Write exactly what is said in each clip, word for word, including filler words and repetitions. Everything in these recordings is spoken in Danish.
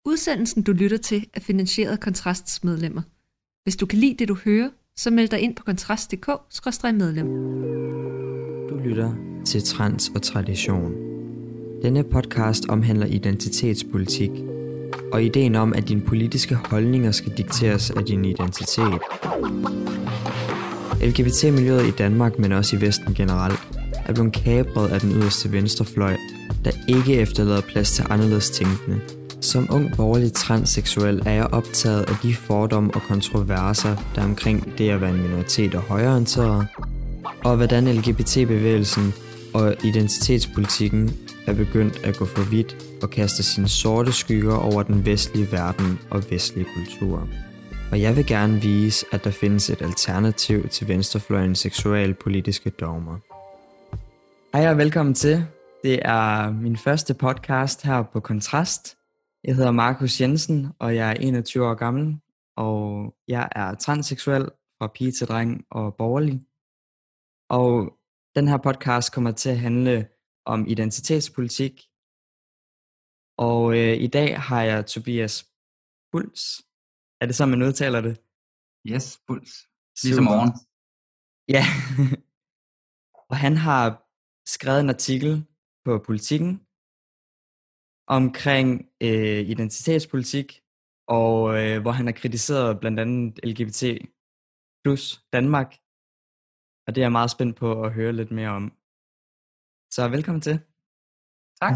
Udsendelsen, du lytter til, er finansieret af Kontrasts medlemmer. Hvis du kan lide det, du hører, så meld dig ind på kontrast punktum d k skråstreg medlem. Du lytter til Trans og Tradition. Denne podcast omhandler identitetspolitik og ideen om, at dine politiske holdninger skal dikteres af din identitet. L G B T-miljøet i Danmark, men også i Vesten generelt, er blevet kapret af den yderste venstrefløj, der ikke efterlader plads til anderledes tænkende. Som ung borgerlig transseksuel er jeg optaget af de fordomme og kontroverser, der er omkring det at være en minoritet og højreorienteret, og hvordan L G B T-bevægelsen og identitetspolitikken er begyndt at gå for vidt og kaste sine sorte skygger over den vestlige verden og vestlige kultur. Og jeg vil gerne vise, at der findes et alternativ til venstrefløjens seksualpolitiske dogmer. Hej og velkommen til. Det er min første podcast her på Kontrast. Jeg hedder Markus Jensen, og jeg er enogtyve år gammel, og jeg er transseksuel fra pige til dreng og borgerlig. Og den her podcast kommer til at handle om identitetspolitik. Og øh, i dag har jeg Tobias Puls. Er det så, man udtaler det? Yes, Puls. Ligesom morgen. Ja. Og han har skrevet en artikel på Politikken omkring øh, identitetspolitik, og øh, hvor han har kritiseret blandt andet L G B T plus Danmark. Og det er jeg meget spændt på at høre lidt mere om. Så velkommen til. Tak.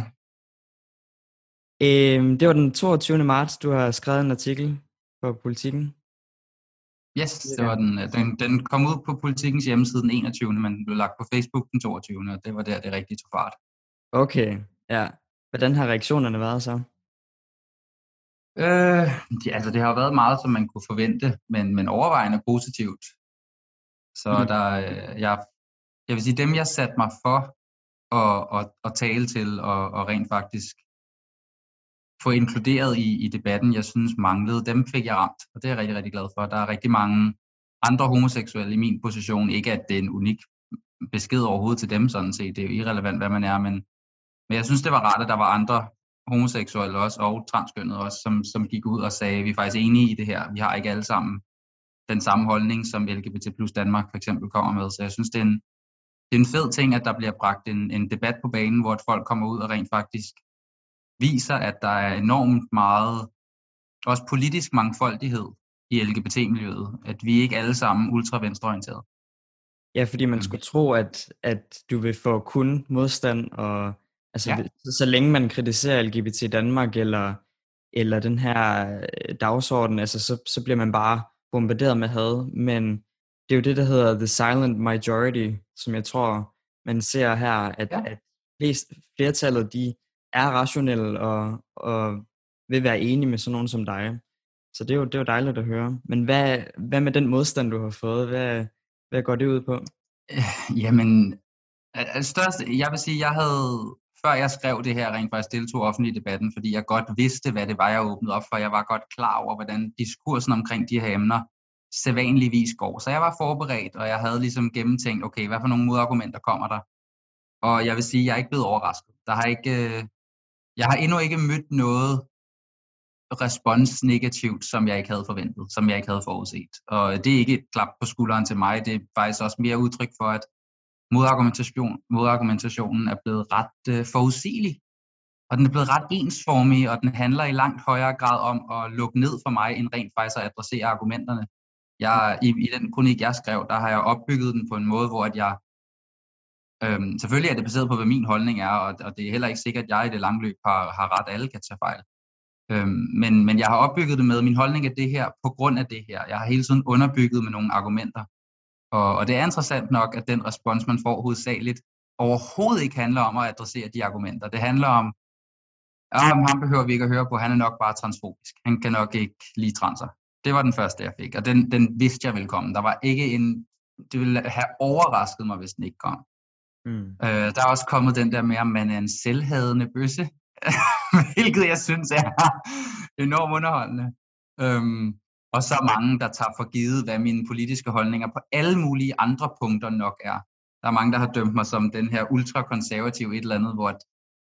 Øh, det var den toogtyvende marts, du har skrevet en artikel på Politikken. Yes, det var den, den, den kom ud på Politikens hjemmeside den enogtyvende, men blev lagt på Facebook den toogtyvende, og det var der, det rigtig tog fart. Okay, ja. Hvordan har reaktionerne været så? Øh, de, altså det har været meget, som man kunne forvente, men, men overvejende positivt. Så mm. der, jeg, jeg vil sige, dem jeg satte mig for at, at, at tale til, og, og rent faktisk få inkluderet i, i debatten, jeg synes manglede, dem fik jeg ramt, og det er jeg rigtig, rigtig glad for. Der er rigtig mange andre homoseksuelle i min position, ikke at det er en unik besked overhovedet til dem sådan set, det er jo irrelevant, hvad man er, men Men jeg synes, det var rart, at der var andre homoseksuelle også, og transkønnede også, som, som gik ud og sagde, vi er faktisk enige i det her. Vi har ikke alle sammen den samme holdning, som L G B T plus Danmark for eksempel kommer med. Så jeg synes, det er en, det er en fed ting, at der bliver bragt en, en debat på banen, hvor folk kommer ud og rent faktisk viser, at der er enormt meget, også politisk mangfoldighed i L G B T-miljøet. At vi ikke alle sammen ultra-venstreorienterede. Ja, fordi man skulle tro, at, at du vil få kun modstand og Altså, ja. så, så længe man kritiserer L G B T Danmark eller, eller den her dagsorden, altså, så, så bliver man bare bombarderet med had. Men det er jo det, der hedder the silent majority, som jeg tror, man ser her, at, ja. at flest, flertallet, de er rationelle og, og vil være enige med sådan nogen som dig. Så det er jo, det er jo dejligt at høre. Men hvad, hvad med den modstand, du har fået? Hvad, hvad går det ud på? Jamen, størst, jeg vil sige, jeg havde... Før jeg skrev det her, rent faktisk deltog offentligt i debatten, fordi jeg godt vidste, hvad det var, jeg åbnede op for. Jeg var godt klar over, hvordan diskursen omkring de her emner sædvanligvis går. Så jeg var forberedt, og jeg havde ligesom gennemtænkt, okay, hvad for nogle modargumenter kommer der? Og jeg vil sige, jeg er ikke blevet overrasket. Der har ikke, jeg har endnu ikke mødt noget respons negativt, som jeg ikke havde forventet, som jeg ikke havde forudset. Og det er ikke et klap på skulderen til mig, det er faktisk også mere udtryk for, at Modargumentation, modargumentationen er blevet ret øh, forudsigelig, og den er blevet ret ensformig, og den handler i langt højere grad om at lukke ned for mig, end rent faktisk at adressere argumenterne. Jeg, i, I den kronik, jeg skrev, der har jeg opbygget den på en måde, hvor at jeg, øhm, selvfølgelig er det baseret på, hvad min holdning er, og, og det er heller ikke sikkert, at jeg i det lange løb har, har ret, alle kan tage fejl. Øhm, men, men jeg har opbygget det med, min holdning er det her, på grund af det her. Jeg har hele tiden underbygget med nogle argumenter. Og, og det er interessant nok, at den respons, man får hovedsageligt, overhovedet ikke handler om at adressere de argumenter. Det handler om, at ham behøver vi ikke at høre på, han er nok bare transfobisk. Han kan nok ikke lide transer. Det var den første, jeg fik, og den, den vidste jeg ville komme. Der var ikke en, det ville have overrasket mig, hvis den ikke kom. Mm. Øh, der er også kommet den der med, at man er en selvhadende bøsse, hvilket jeg synes er enormt underholdende. Øhm, Og så mange, der tager for givet, hvad mine politiske holdninger på alle mulige andre punkter nok er. Der er mange, der har dømt mig som den her ultrakonservative et eller andet, hvor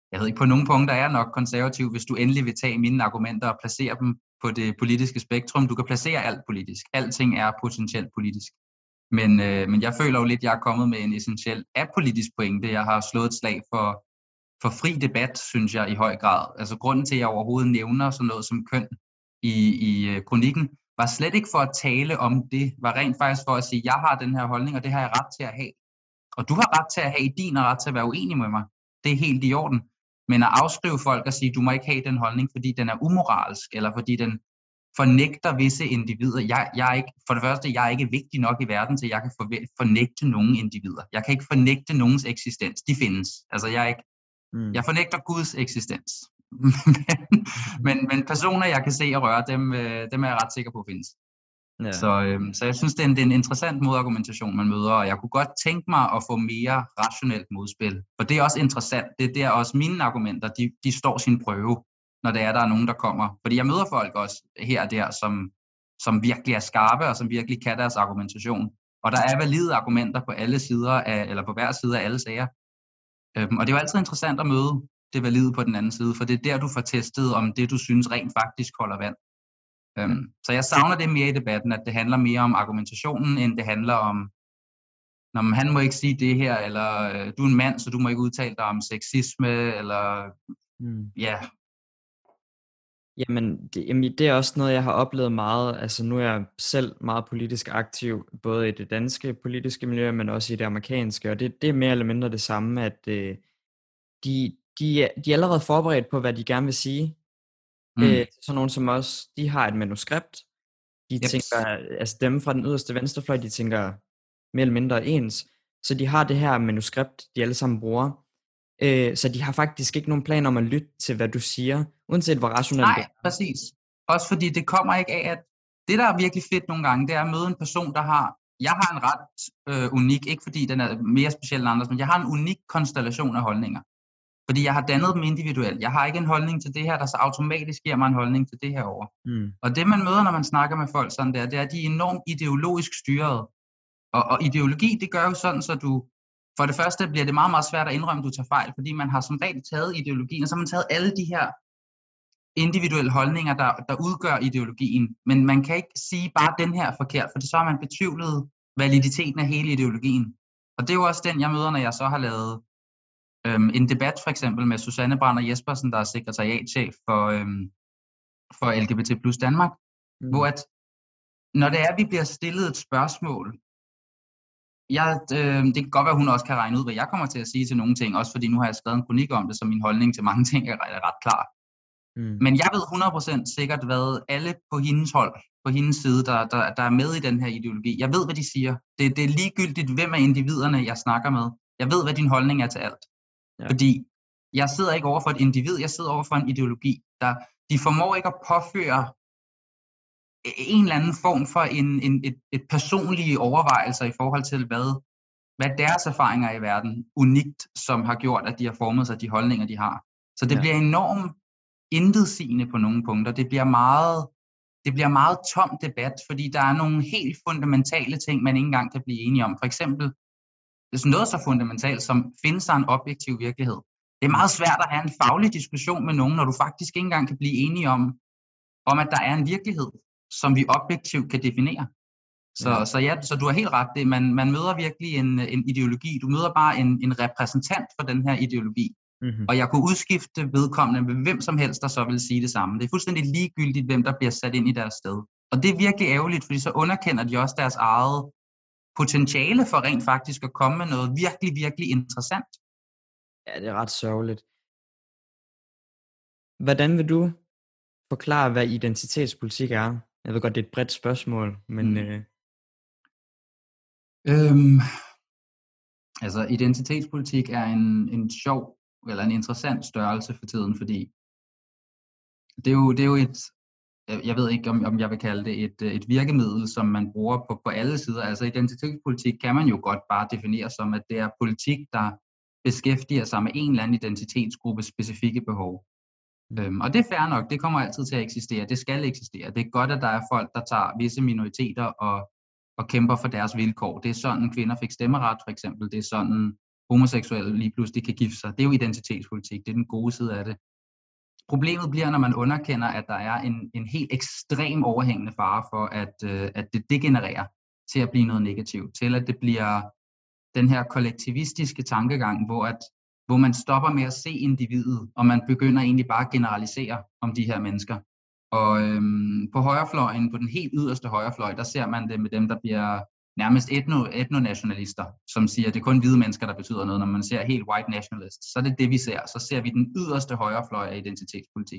jeg ved ikke, på nogle punkter er jeg nok konservativ, hvis du endelig vil tage mine argumenter og placere dem på det politiske spektrum. Du kan placere alt politisk. Alting er potentielt politisk. Men, øh, men jeg føler jo lidt, at jeg er kommet med en essentiel apolitisk pointe. Jeg har slået et slag for, for fri debat, synes jeg, i høj grad. Altså grunden til, at jeg overhovedet nævner sådan noget som køn i, i kronikken, var slet ikke for at tale om det, var rent faktisk for at sige, at jeg har den her holdning, og det har jeg ret til at have. Og du har ret til at have din, og ret til at være uenig med mig. Det er helt i orden. Men at afskrive folk og sige, du må ikke have den holdning, fordi den er umoralsk, eller fordi den fornægter visse individer. Jeg, jeg er ikke, for det første, jeg er ikke vigtig nok i verden, til jeg kan fornægte nogen individer. Jeg kan ikke fornægte nogens eksistens. De findes. Altså, jeg, er ikke, mm. jeg fornægter Guds eksistens. men, men, men personer, jeg kan se og røre, dem, dem er jeg ret sikker på findes. Ja. Så, øhm, så jeg synes, det er, en, det er en interessant modargumentation, man møder, og jeg kunne godt tænke mig at få mere rationelt modspil. For det er også interessant. Det er der også mine argumenter, de, de står sin prøve, når det er, der er nogen, der kommer. Fordi jeg møder folk også her og der, som, som virkelig er skarpe, og som virkelig kan deres argumentation. Og der er valide argumenter på alle sider af, eller på hver side af alle sager. Øhm, og det er jo altid interessant at møde det valide på den anden side, for det er der, du får testet, om det, du synes rent faktisk holder vand. Um, så jeg savner det mere i debatten, at det handler mere om argumentationen, end det handler om, når man, han må ikke sige det her, eller øh, du er en mand, så du må ikke udtale dig om sexisme, eller mm. ja. Jamen det, jamen, det er også noget, jeg har oplevet meget. Altså nu er jeg selv meget politisk aktiv, både i det danske politiske miljø, men også i det amerikanske, og det, det er mere eller mindre det samme, at øh, de, de, er, de er allerede forberedt på, hvad de gerne vil sige. Mm. Øh, sådan nogen som os, de har et manuskript. De yep. tænker, altså dem fra den yderste venstrefløj, de tænker mere eller mindre ens. Så de har det her manuskript, de alle sammen bruger. Øh, så de har faktisk ikke nogen plan om at lytte til, hvad du siger, uanset hvor rationelt det er. Nej, præcis. Også fordi det kommer ikke af, at det, der er virkelig fedt nogle gange, det er at møde en person, der har, jeg har en ret øh, unik, ikke fordi den er mere speciel end andres, men jeg har en unik konstellation af holdninger. Fordi jeg har dannet dem individuelt. Jeg har ikke en holdning til det her, der så automatisk giver mig en holdning til det her over. Mm. Og det, man møder, når man snakker med folk sådan der, det er, at de er enormt ideologisk styret. Og, og ideologi, det gør jo sådan, så du, for det første bliver det meget, meget svært at indrømme, at du tager fejl, fordi man har som regel taget ideologien, og så har man taget alle de her individuelle holdninger, der, der udgør ideologien. Men man kan ikke sige bare den her er forkert, for så har man betvivlet validiteten af hele ideologien. Og det er jo også den, jeg møder, når jeg så har lavet øhm, en debat for eksempel med Susanne Brander Jespersen, der er sekretariatschef for, øhm, for L G B T plus Danmark, mm. hvor at, når det er, at vi bliver stillet et spørgsmål, jeg, øh, det kan godt være, at hun også kan regne ud, hvad jeg kommer til at sige til nogle ting, også fordi nu har jeg skrevet en kronik om det, så min holdning til mange ting er, er ret klar. Mm. Men jeg ved hundrede procent sikkert, hvad alle på hendes hold, på hendes side, der, der, der er med i den her ideologi, jeg ved, hvad de siger. Det, det er ligegyldigt, hvem af individerne, jeg snakker med. Jeg ved, hvad din holdning er til alt. Ja. Fordi jeg sidder ikke over for et individ, jeg sidder over for en ideologi, der de formår ikke at påføre en eller anden form for en, en, et, et personlige overvejelser i forhold til, hvad, hvad deres erfaringer i verden unikt, som har gjort, at de har formet sig de holdninger, de har. Så det ja. bliver enormt intetsigende på nogle punkter. Det bliver meget, det bliver meget tom debat, fordi der er nogle helt fundamentale ting, man ikke engang kan blive enige om. For eksempel, det er noget så fundamentalt, som findes der en objektiv virkelighed. Det er meget svært at have en faglig diskussion med nogen, når du faktisk ikke engang kan blive enige om, om at der er en virkelighed, som vi objektivt kan definere. Så ja, så, ja, så du har helt ret. Det, man, man møder virkelig en, en ideologi. Du møder bare en, en repræsentant for den her ideologi. Mm-hmm. Og jeg kunne udskifte vedkommende med hvem som helst, der så vil sige det samme. Det er fuldstændig ligegyldigt, hvem der bliver sat ind i deres sted. Og det er virkelig ærgerligt, fordi så underkender de også deres eget potentiale for rent faktisk at komme med noget virkelig, virkelig interessant. Ja, det er ret sørgeligt. Hvordan vil du forklare, hvad identitetspolitik er? Jeg ved godt, det er et bredt spørgsmål, men... Mm. Øh... Øhm, altså, identitetspolitik er en, en sjov, eller en interessant størrelse for tiden, fordi det er jo, det er jo et, jeg ved ikke, om, om jeg vil kalde det et, et virkemiddel, som man bruger på, på alle sider. Altså, identitetspolitik kan man jo godt bare definere som, at det er politik, der beskæftiger sig med en eller anden identitetsgruppe specifikke behov. Øhm, og det er fair nok, det kommer altid til at eksistere, det skal eksistere. Det er godt, at der er folk, der tager visse minoriteter og, og kæmper for deres vilkår. Det er sådan, kvinder fik stemmeret for eksempel, det er sådan, homoseksuelle lige pludselig kan gifte sig. Det er jo identitetspolitik, det er den gode side af det. Problemet bliver, når man underkender, at der er en, en helt ekstrem overhængende fare for, at, øh, at det degenererer til at blive noget negativt, til at det bliver den her kollektivistiske tankegang, hvor, at, hvor man stopper med at se individet, og man begynder egentlig bare at generalisere om de her mennesker. Og øhm, på højrefløjen, på den helt yderste højrefløj, der ser man det med dem, der bliver nærmest etno, etnonationalister, som siger, at det er kun hvide mennesker, der betyder noget. Når man ser helt white nationalists, så er det det, vi ser. Så ser vi den yderste højrefløj af identitetspolitik.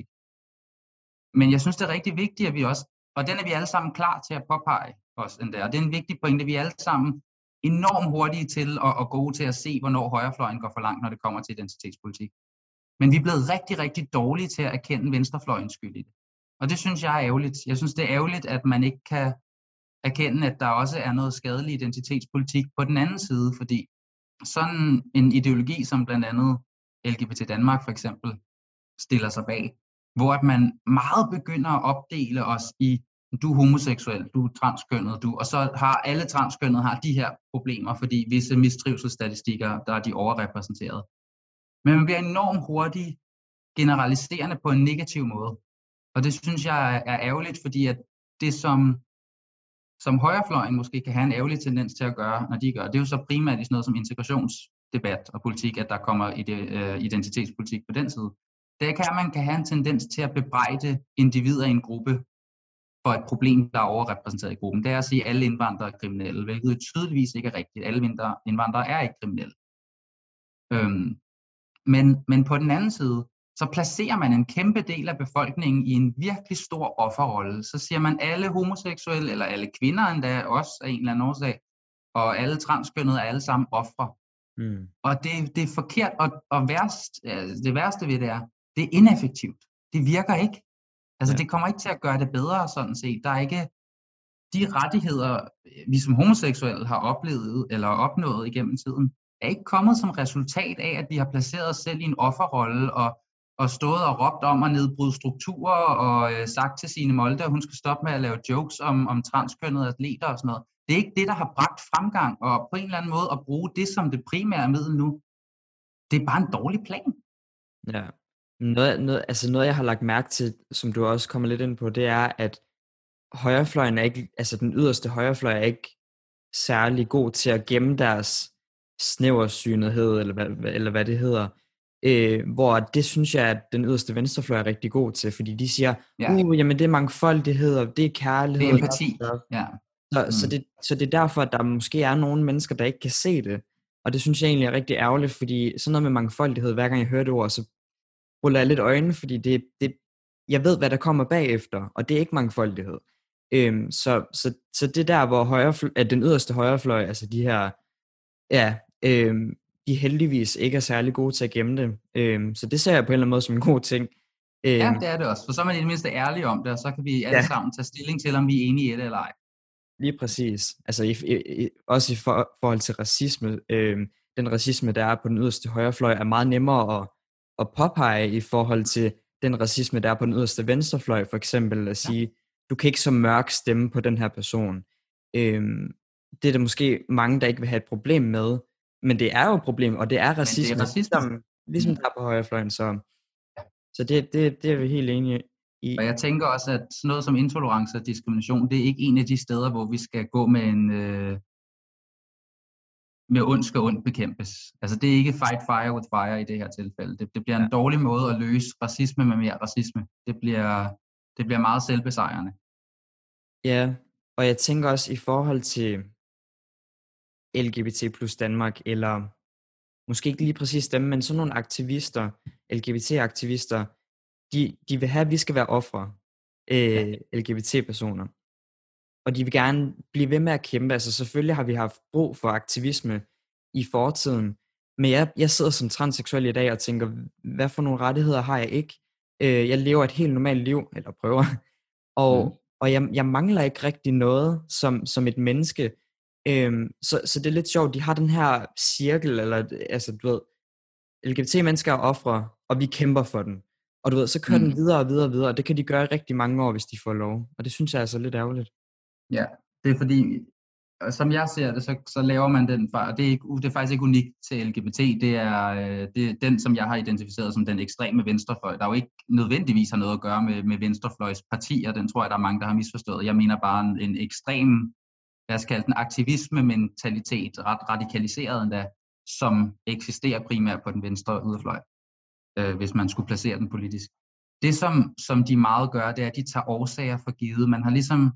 Men jeg synes, det er rigtig vigtigt, at vi også, og den er vi alle sammen klar til at påpege os endda, og det er en vigtig pointe, vi er alle sammen enormt hurtige til og, og gode til at se, hvornår højrefløjen går for langt, når det kommer til identitetspolitik. Men vi er blevet rigtig, rigtig dårlige til at erkende venstrefløjens skyld i det. Og det synes jeg er ærgerligt. Jeg synes, det er ærgerligt, at man ikke kan erkende, at der også er noget skadelig identitetspolitik på den anden side, fordi sådan en ideologi, som blandt andet L G B T Danmark for eksempel stiller sig bag, hvor at man meget begynder at opdele os i, du er homoseksuel, du er transkønnet, du, og så har alle transkønnede har de her problemer, fordi visse mistrivselsstatistikker, der er de overrepræsenteret. Men man bliver enormt hurtigt generaliserende på en negativ måde. Og det synes jeg er ærgerligt, fordi at det som, som højrefløjen måske kan have en ærgerlig tendens til at gøre, når de gør, det er jo så primært i sådan noget som integrationsdebat og politik, at der kommer i det, øh, identitetspolitik på den side. Det kan man kan have en tendens til at bebrejde individer i en gruppe for et problem, der er overrepræsenteret i gruppen. Det er at sige, at alle indvandrere er kriminelle, hvilket tydeligvis ikke er rigtigt. Alle indvandrere er ikke kriminelle. Øhm, men, men på den anden side, så placerer man en kæmpe del af befolkningen i en virkelig stor offerrolle. Så siger man, alle homoseksuelle, eller alle kvinder endda, også af en eller anden årsag, og alle transkønnede er alle sammen ofre. Mm. Og det, det er forkert, og, og værst, det værste ved det er, det er ineffektivt. Det virker ikke. Altså, ja. Det kommer ikke til at gøre det bedre, sådan set. Der er ikke de rettigheder, vi som homoseksuelle har oplevet eller opnået igennem tiden, er ikke kommet som resultat af, at vi har placeret os selv i en offerrolle og, og stået og råbt om at nedbryde strukturer og øh, sagt til Signe Molde, at hun skal stoppe med at lave jokes om, om transkønnede atleter og sådan noget. Det er ikke det, der har bragt fremgang, og på en eller anden måde at bruge det som det primære middel nu, det er bare en dårlig plan. Ja. Noget, noget, altså noget, jeg har lagt mærke til, som du også kommer lidt ind på, det er, at højrefløjen er ikke, altså den yderste højrefløj er ikke særlig god til at gemme deres snæversynethed, eller hvad, eller hvad det hedder. Øh, hvor det synes jeg, at den yderste venstrefløj er rigtig god til, fordi de siger, ja. uh, jamen det er mangfoldighed, og det er kærlighed. Det er empati, ja. Så, mm. så, det, så det er derfor, at der måske er nogle mennesker, der ikke kan se det. Og det synes jeg egentlig er rigtig ærgerligt, fordi sådan noget med mangfoldighed, hver gang jeg hører det ord, så ruller jeg lidt øjnene, fordi det, det, jeg ved, hvad der kommer bagefter, og det er ikke mangfoldighed. Øhm, så, så, så det der, hvor højrefløj, at den yderste højrefløj, altså de her, ja, øhm, de heldigvis ikke er særlig gode til at gemme det. Øhm, så det ser jeg på en eller anden måde som en god ting. Øhm, ja, det er det også, for så er man i det mindste ærlige om det, og så kan vi alle ja. sammen tage stilling til, om vi er enige i det eller ej. Lige præcis. Altså i, i, også i for, forhold til racisme, øhm, den racisme, der er på den yderste højrefløj, er meget nemmere at at påpege i forhold til den racisme, der er på den yderste venstrefløj, for eksempel at sige, ja. Du kan ikke så mørk stemme på den her person. Øhm, det er der måske mange, der ikke vil have et problem med, men det er jo et problem, og det er racisme, det er racisme. Ligesom, ligesom der er på højrefløjen, så, ja. så det, det, det er vi helt enige i. Og jeg tænker også, at sådan noget som intolerance og diskrimination, det er ikke en af de steder, hvor vi skal gå med en... Øh med ond skal ond bekæmpes. Altså det er ikke fight fire with fire i det her tilfælde. Det, det bliver en ja. dårlig måde at løse racisme med mere racisme. Det bliver, det bliver meget selvbesejrende. Ja, og jeg tænker også i forhold til L G B T plus Danmark, eller måske ikke lige præcis dem, men sådan nogle aktivister, L G B T-aktivister, de, de vil have, at vi skal være ofre, øh, ja. L G B T-personer. Og de vil gerne blive ved med at kæmpe. Altså selvfølgelig har vi haft brug for aktivisme i fortiden. Men jeg, jeg sidder som transseksuel i dag og tænker, hvad for nogle rettigheder har jeg ikke? Øh, jeg lever et helt normalt liv, eller prøver. Og, mm. og jeg, jeg mangler ikke rigtig noget som, som et menneske. Øh, så, så det er lidt sjovt. De har den her cirkel, eller altså du ved, L G B T-mennesker er ofre, og vi kæmper for den. Og du ved, så kører mm. den videre og videre og videre. Og det kan de gøre i rigtig mange år, hvis de får lov. Og det synes jeg er altså lidt ærgerligt. Ja, det er fordi, og som jeg ser det, så, så laver man den fejl, og det er, ikke, det er faktisk ikke unikt til L G B T, det er, øh, det er den, som jeg har identificeret som den ekstreme venstrefløj, der jo ikke nødvendigvis har noget at gøre med, med venstrefløjs partier, den tror jeg, der er mange, der har misforstået. Jeg mener bare en, en ekstrem, lad os kalde den aktivisme-mentalitet, ret radikaliseret endda, som eksisterer primært på den venstre yderfløj, øh, hvis man skulle placere den politisk. Det, som, som de meget gør, det er, at de tager årsager for givet. Man har ligesom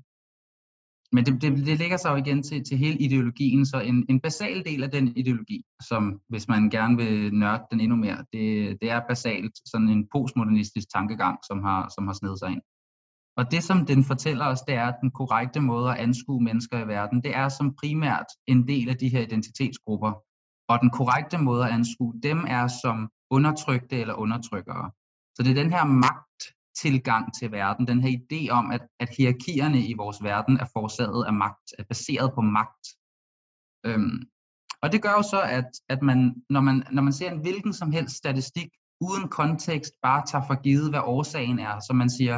Men det, det, det ligger sig jo igen til, til hele ideologien, så en, en basal del af den ideologi, som hvis man gerne vil nørde den endnu mere, det, det er basalt sådan en postmodernistisk tankegang, som har, som har snedet sig ind. Og det, som den fortæller os, det er, at den korrekte måde at anskue mennesker i verden, det er som primært en del af de her identitetsgrupper. Og den korrekte måde at anskue dem er som undertrykte eller undertrykkere. Så det er den her magttilgang til verden, den her idé om, at, at hierarkierne i vores verden er forårsaget af magt, er baseret på magt. Øhm, og det gør jo så, at, at man, når, man, når man ser en hvilken som helst statistik, uden kontekst, bare tager for givet, hvad årsagen er, så man siger,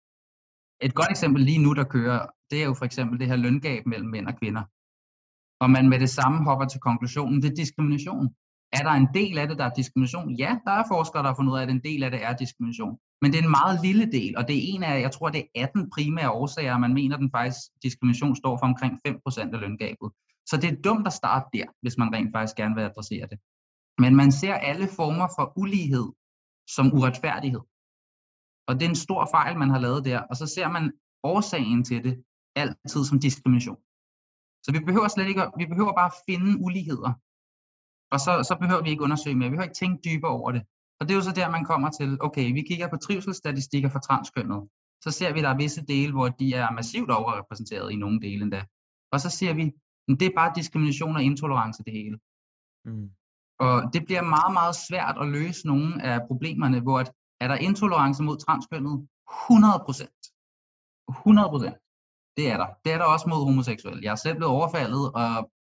et godt eksempel lige nu, der kører, det er jo for eksempel det her løngab mellem mænd og kvinder. Og man med det samme hopper til konklusionen, det er diskrimination. Er der en del af det, der er diskrimination? Ja, der er forskere, der har fundet ud af, at en del af det er diskrimination. Men det er en meget lille del, og det er en af, jeg tror, det er atten primære årsager, man mener, den faktisk diskrimination står for omkring fem procent af løngabet. Så det er dumt at starte der, hvis man rent faktisk gerne vil adressere det. Men man ser alle former for ulighed som uretfærdighed. Og det er en stor fejl, man har lavet der, og så ser man årsagen til det altid som diskrimination. Så vi behøver slet ikke, vi behøver bare at finde uligheder, og så, så behøver vi ikke undersøge mere, vi behøver ikke tænke dybere over det. Og det er jo så der, man kommer til, okay, vi kigger på trivselsstatistikker for transkønnet, så ser vi, at der er visse dele, hvor de er massivt overrepræsenteret i nogle dele endda. Og så siger vi, at det er bare diskrimination og intolerance det hele. Mm. Og det bliver meget, meget svært at løse nogle af problemerne, hvor at, er der intolerance mod transkønnet? hundrede procent. hundrede procent. Det er der. Det er der også mod homoseksuelle. Jeg er selv blevet overfaldet, og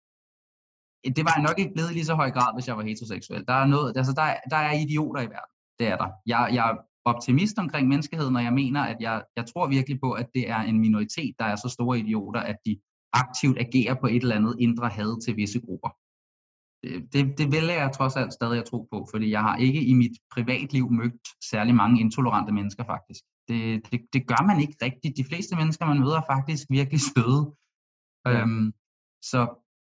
det var jeg nok ikke blevet i lige så høj grad, hvis jeg var heteroseksuel. Der er, noget, altså der, der er idioter i verden. Det er der. Jeg, jeg er optimist omkring menneskeheden, og jeg mener, at jeg, jeg tror virkelig på, at det er en minoritet, der er så store idioter, at de aktivt agerer på et eller andet indre had til visse grupper. Det, det, det vælger jeg trods alt stadig at tro på, fordi jeg har ikke i mit privatliv mødt særlig mange intolerante mennesker faktisk. Det, det, det gør man ikke rigtigt. De fleste mennesker, man møder, er faktisk virkelig søde. Ja. Øhm, så,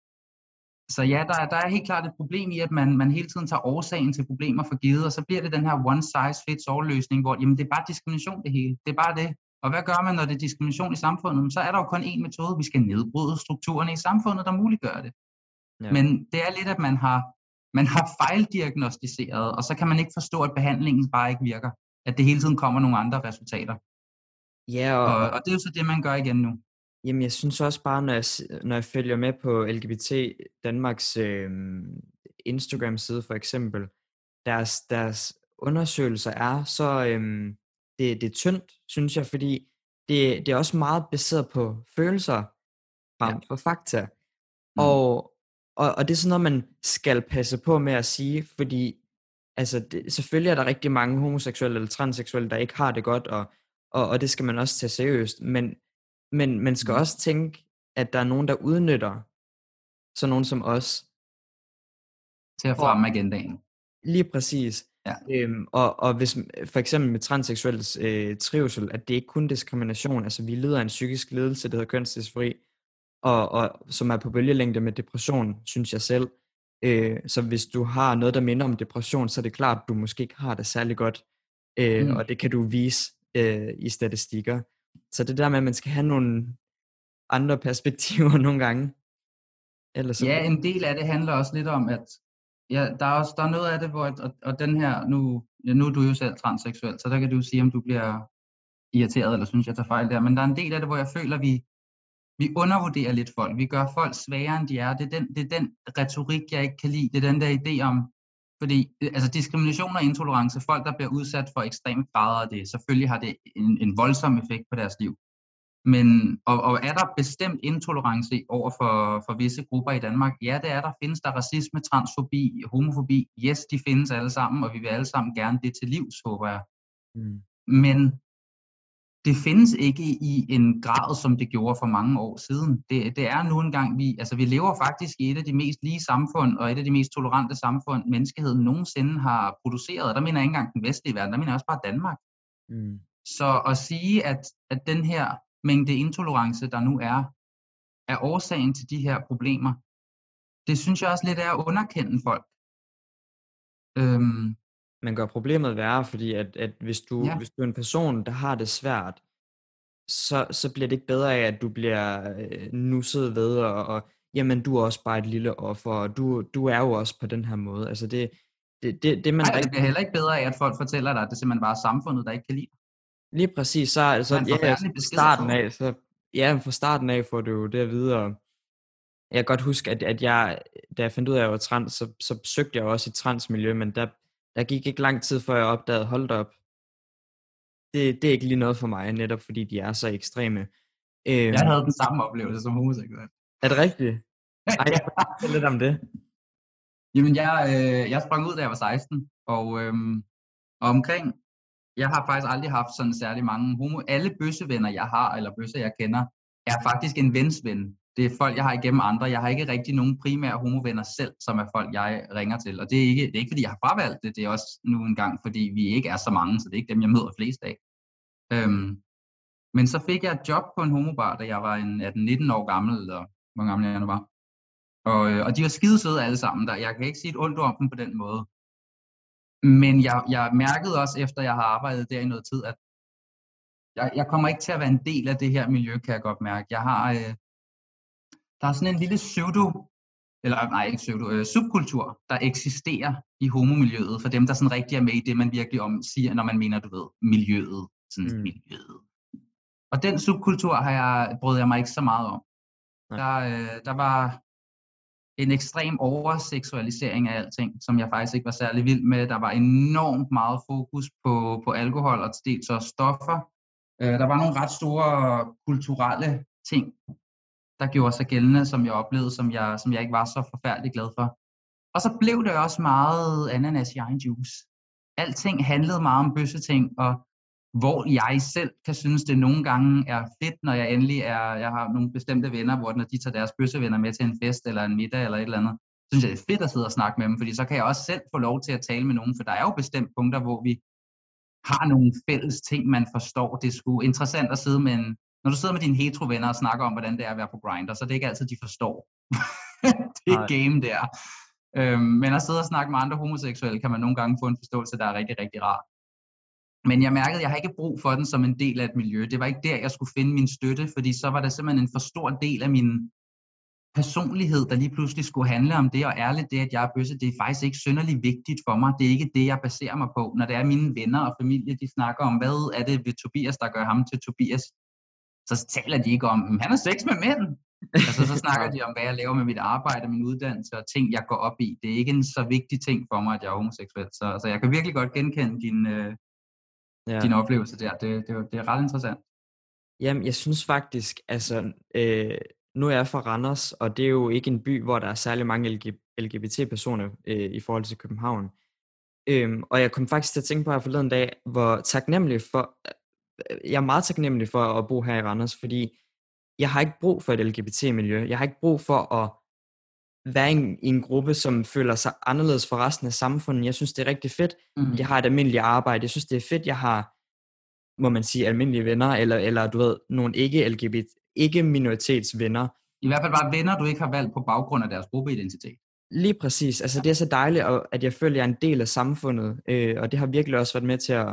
så ja, der, der er helt klart et problem i, at man, man hele tiden tager årsagen til problemer for givet, og så bliver det den her one size fits all løsning, hvor jamen, det er bare diskrimination det hele. Det er bare det. Og hvad gør man, når det er diskrimination i samfundet? Så er der jo kun én metode. Vi skal nedbryde strukturerne i samfundet, der muliggør det. Ja. Men det er lidt, at man har, man har fejldiagnostiseret, og så kan man ikke forstå, at behandlingen bare ikke virker. At det hele tiden kommer nogle andre resultater. Ja, og, og, og det er jo så det, man gør igen nu. Jamen, jeg synes også bare, når jeg, når jeg følger med på L G B T Danmarks øh, Instagram-side for eksempel, deres, deres undersøgelser er så, øh, det, det er tyndt, synes jeg, fordi det, det er også meget baseret på følelser frem ja. for fakta. Mm. Og, og, og det er sådan noget, man skal passe på med at sige, fordi altså, det, selvfølgelig er der rigtig mange homoseksuelle eller transseksuelle, der ikke har det godt, og, og, og det skal man også tage seriøst, men, men man skal mm. også tænke, at der er nogen, der udnytter sådan nogen som os. Til at fremme agendaen. Lige præcis. Ja. Øhm, og, og hvis for eksempel med transseksuelles øh, trivsel, at det ikke kun diskrimination, altså vi lider af en psykisk lidelse, der hedder kønsdysfori, og, og som er på bølgelængde med depression, synes jeg selv. Øh, så hvis du har noget, der minder om depression, så er det klart, at du måske ikke har det særlig godt, øh, mm. og det kan du vise øh, i statistikker. Så det der med, at man skal have nogle andre perspektiver nogle gange. Eller så... Ja, en del af det handler også lidt om, at ja, der, er også, der er noget af det, hvor og, og den her, nu, ja, nu er du jo selv transseksuel, så der kan du sige, om du bliver irriteret, eller synes jeg tager fejl der, men der er en del af det, hvor jeg føler, at vi Vi undervurderer lidt folk. Vi gør folk svagere, end de er. Det er, den, det er den retorik, jeg ikke kan lide. Det er den der idé om, fordi altså diskrimination og intolerance, folk, der bliver udsat for ekstreme grader af det, selvfølgelig har det en, en voldsom effekt på deres liv. Men, og, og er der bestemt intolerance over for, for visse grupper i Danmark? Ja, det er der. Findes der racisme, transfobi, homofobi? Yes, de findes alle sammen, og vi vil alle sammen gerne det til livs, håber jeg. Mm. Men det findes ikke i en grad, som det gjorde for mange år siden. Det, det er nu engang, vi, altså vi lever faktisk i et af de mest lige samfund, og et af de mest tolerante samfund, menneskeheden nogensinde har produceret. Der mener jeg ikke engang den vestlige verden, der mener jeg også bare Danmark. Mm. Så at sige, at, at den her mængde intolerance, der nu er, er årsagen til de her problemer, det synes jeg også lidt er at underkende folk. Øhm, Man gør problemet værre, fordi at, at hvis, du, ja. hvis du er en person, der har det svært, så, så bliver det ikke bedre af, at du bliver øh, nusset ved, og, og jamen, du er også bare et lille offer, og du, du er jo også på den her måde. Altså det, det, det, det man Nej, rigtig... det bliver heller ikke bedre af, at folk fortæller dig, at det simpelthen bare er samfundet, der ikke kan lide. Lige præcis, så altså, Man får ja, forfærdelig fra besked starten at få. af, så, ja, fra starten af får du jo det at vide, og jeg kan godt huske, at, at jeg, da jeg fandt ud af, at jeg var trans, så, så søgte jeg også et transmiljø, men der, der gik ikke lang tid, før jeg opdagede, holdt op. Det, det er ikke lige noget for mig, netop fordi de er så ekstreme. Øhm, Jeg havde den samme oplevelse som homoseksuel. er det rigtigt? Ej, jeg kan fortælle lidt om det. Jamen, jeg, øh, jeg sprang ud, da jeg var seksten, og, øhm, og omkring, jeg har faktisk aldrig haft sådan særlig mange homo. Alle bøssevenner, jeg har, eller bøsser, jeg kender, er faktisk en vens ven. Det er folk, jeg har igennem andre. Jeg har ikke rigtig nogen primære homovenner selv, som er folk, jeg ringer til. Og det er ikke, det er ikke fordi jeg har fravalgt det, det er også nu engang, fordi vi ikke er så mange, så det er ikke dem, jeg møder flest af. Øhm, men så fik jeg et job på en homobar, da jeg var en atten nitten år gammel, eller hvor gammel jeg nu var. Og, og de var skide søde alle sammen der. Jeg kan ikke sige et ondt om dem på den måde. Men jeg, jeg mærkede også, efter jeg har arbejdet der i noget tid, at jeg, jeg kommer ikke til at være en del af det her miljø, kan jeg godt mærke. Jeg har, øh, der er sådan en lille pseudo, eller nej, ikke pseudo, øh, subkultur, der eksisterer i homomiljøet, for dem, der sådan rigtig er med i det, man virkelig om siger, når man mener, du ved, miljøet. Sådan mm. miljøet. Og den subkultur har jeg, brød jeg mig ikke så meget om. Der, øh, der var en ekstrem overseksualisering af alting, som jeg faktisk ikke var særlig vild med. Der var enormt meget fokus på, på alkohol og til dels også stoffer. Øh, der var nogle ret store kulturelle ting, der gjorde sig gældende, som jeg oplevede, som jeg, som jeg ikke var så forfærdeligt glad for. Og så blev det også meget ananas i egen juice. Alting handlede meget om bøsseting, og hvor jeg selv kan synes, det nogle gange er fedt, når jeg endelig er, jeg har nogle bestemte venner, hvor når de tager deres bøssevenner med til en fest eller en middag eller et eller andet, så synes jeg, det er fedt at sidde og snakke med dem, fordi så kan jeg også selv få lov til at tale med nogen, for der er jo bestemt punkter, hvor vi har nogle fælles ting, man forstår. Det er sgu interessant at sidde med en, når du sidder med dine hetero-venner og snakker om, hvordan det er at være på Grindr, så det er ikke altid, de forstår. Det er game der. Øhm, men at sidde og snakke med andre homoseksuelle, kan man nogle gange få en forståelse, der er rigtig, rigtig rar. Men jeg mærkede, at jeg har ikke brug for den som en del af et miljø. Det var ikke der, jeg skulle finde min støtte, fordi så var det simpelthen en for stor del af min personlighed, der lige pludselig skulle handle om det, og ærligt det, at jeg er bøsse, det er faktisk ikke synderlig vigtigt for mig. Det er ikke det, jeg baserer mig på. Når det er mine venner og familie, de snakker om, hvad er det ved Tobias, der gør ham til Tobias, så taler de ikke om, han har sex med mænd. Altså, så snakker de om, hvad jeg laver med mit arbejde, min uddannelse og ting, jeg går op i. Det er ikke en så vigtig ting for mig, at jeg er homoseksuel. Så altså, jeg kan virkelig godt genkende din, øh, ja. din oplevelse der. Det, det, det er ret interessant. Jamen, jeg synes faktisk, altså, øh, nu er jeg fra Randers, og det er jo ikke en by, hvor der er særlig mange L G B T-personer øh, i forhold til København. Øhm, og jeg kom faktisk til at tænke på her forleden dag, hvor taknemmelig for, jeg er meget taknemmelig for at bo her i Randers, fordi jeg har ikke brug for et L G B T-miljø. Jeg har ikke brug for at være i en gruppe, som føler sig anderledes for resten af samfundet. Jeg synes, det er rigtig fedt, mm. at jeg har et almindeligt arbejde. Jeg synes, det er fedt, jeg har, må man sige, almindelige venner, eller, eller du ved, nogle ikke-L G B T, ikke-minoritetsvenner. I hvert fald bare venner, du ikke har valgt på baggrund af deres gruppeidentitet. Lige præcis. Altså, det er så dejligt, at jeg føler, at jeg er en del af samfundet, øh, og det har virkelig også været med til at,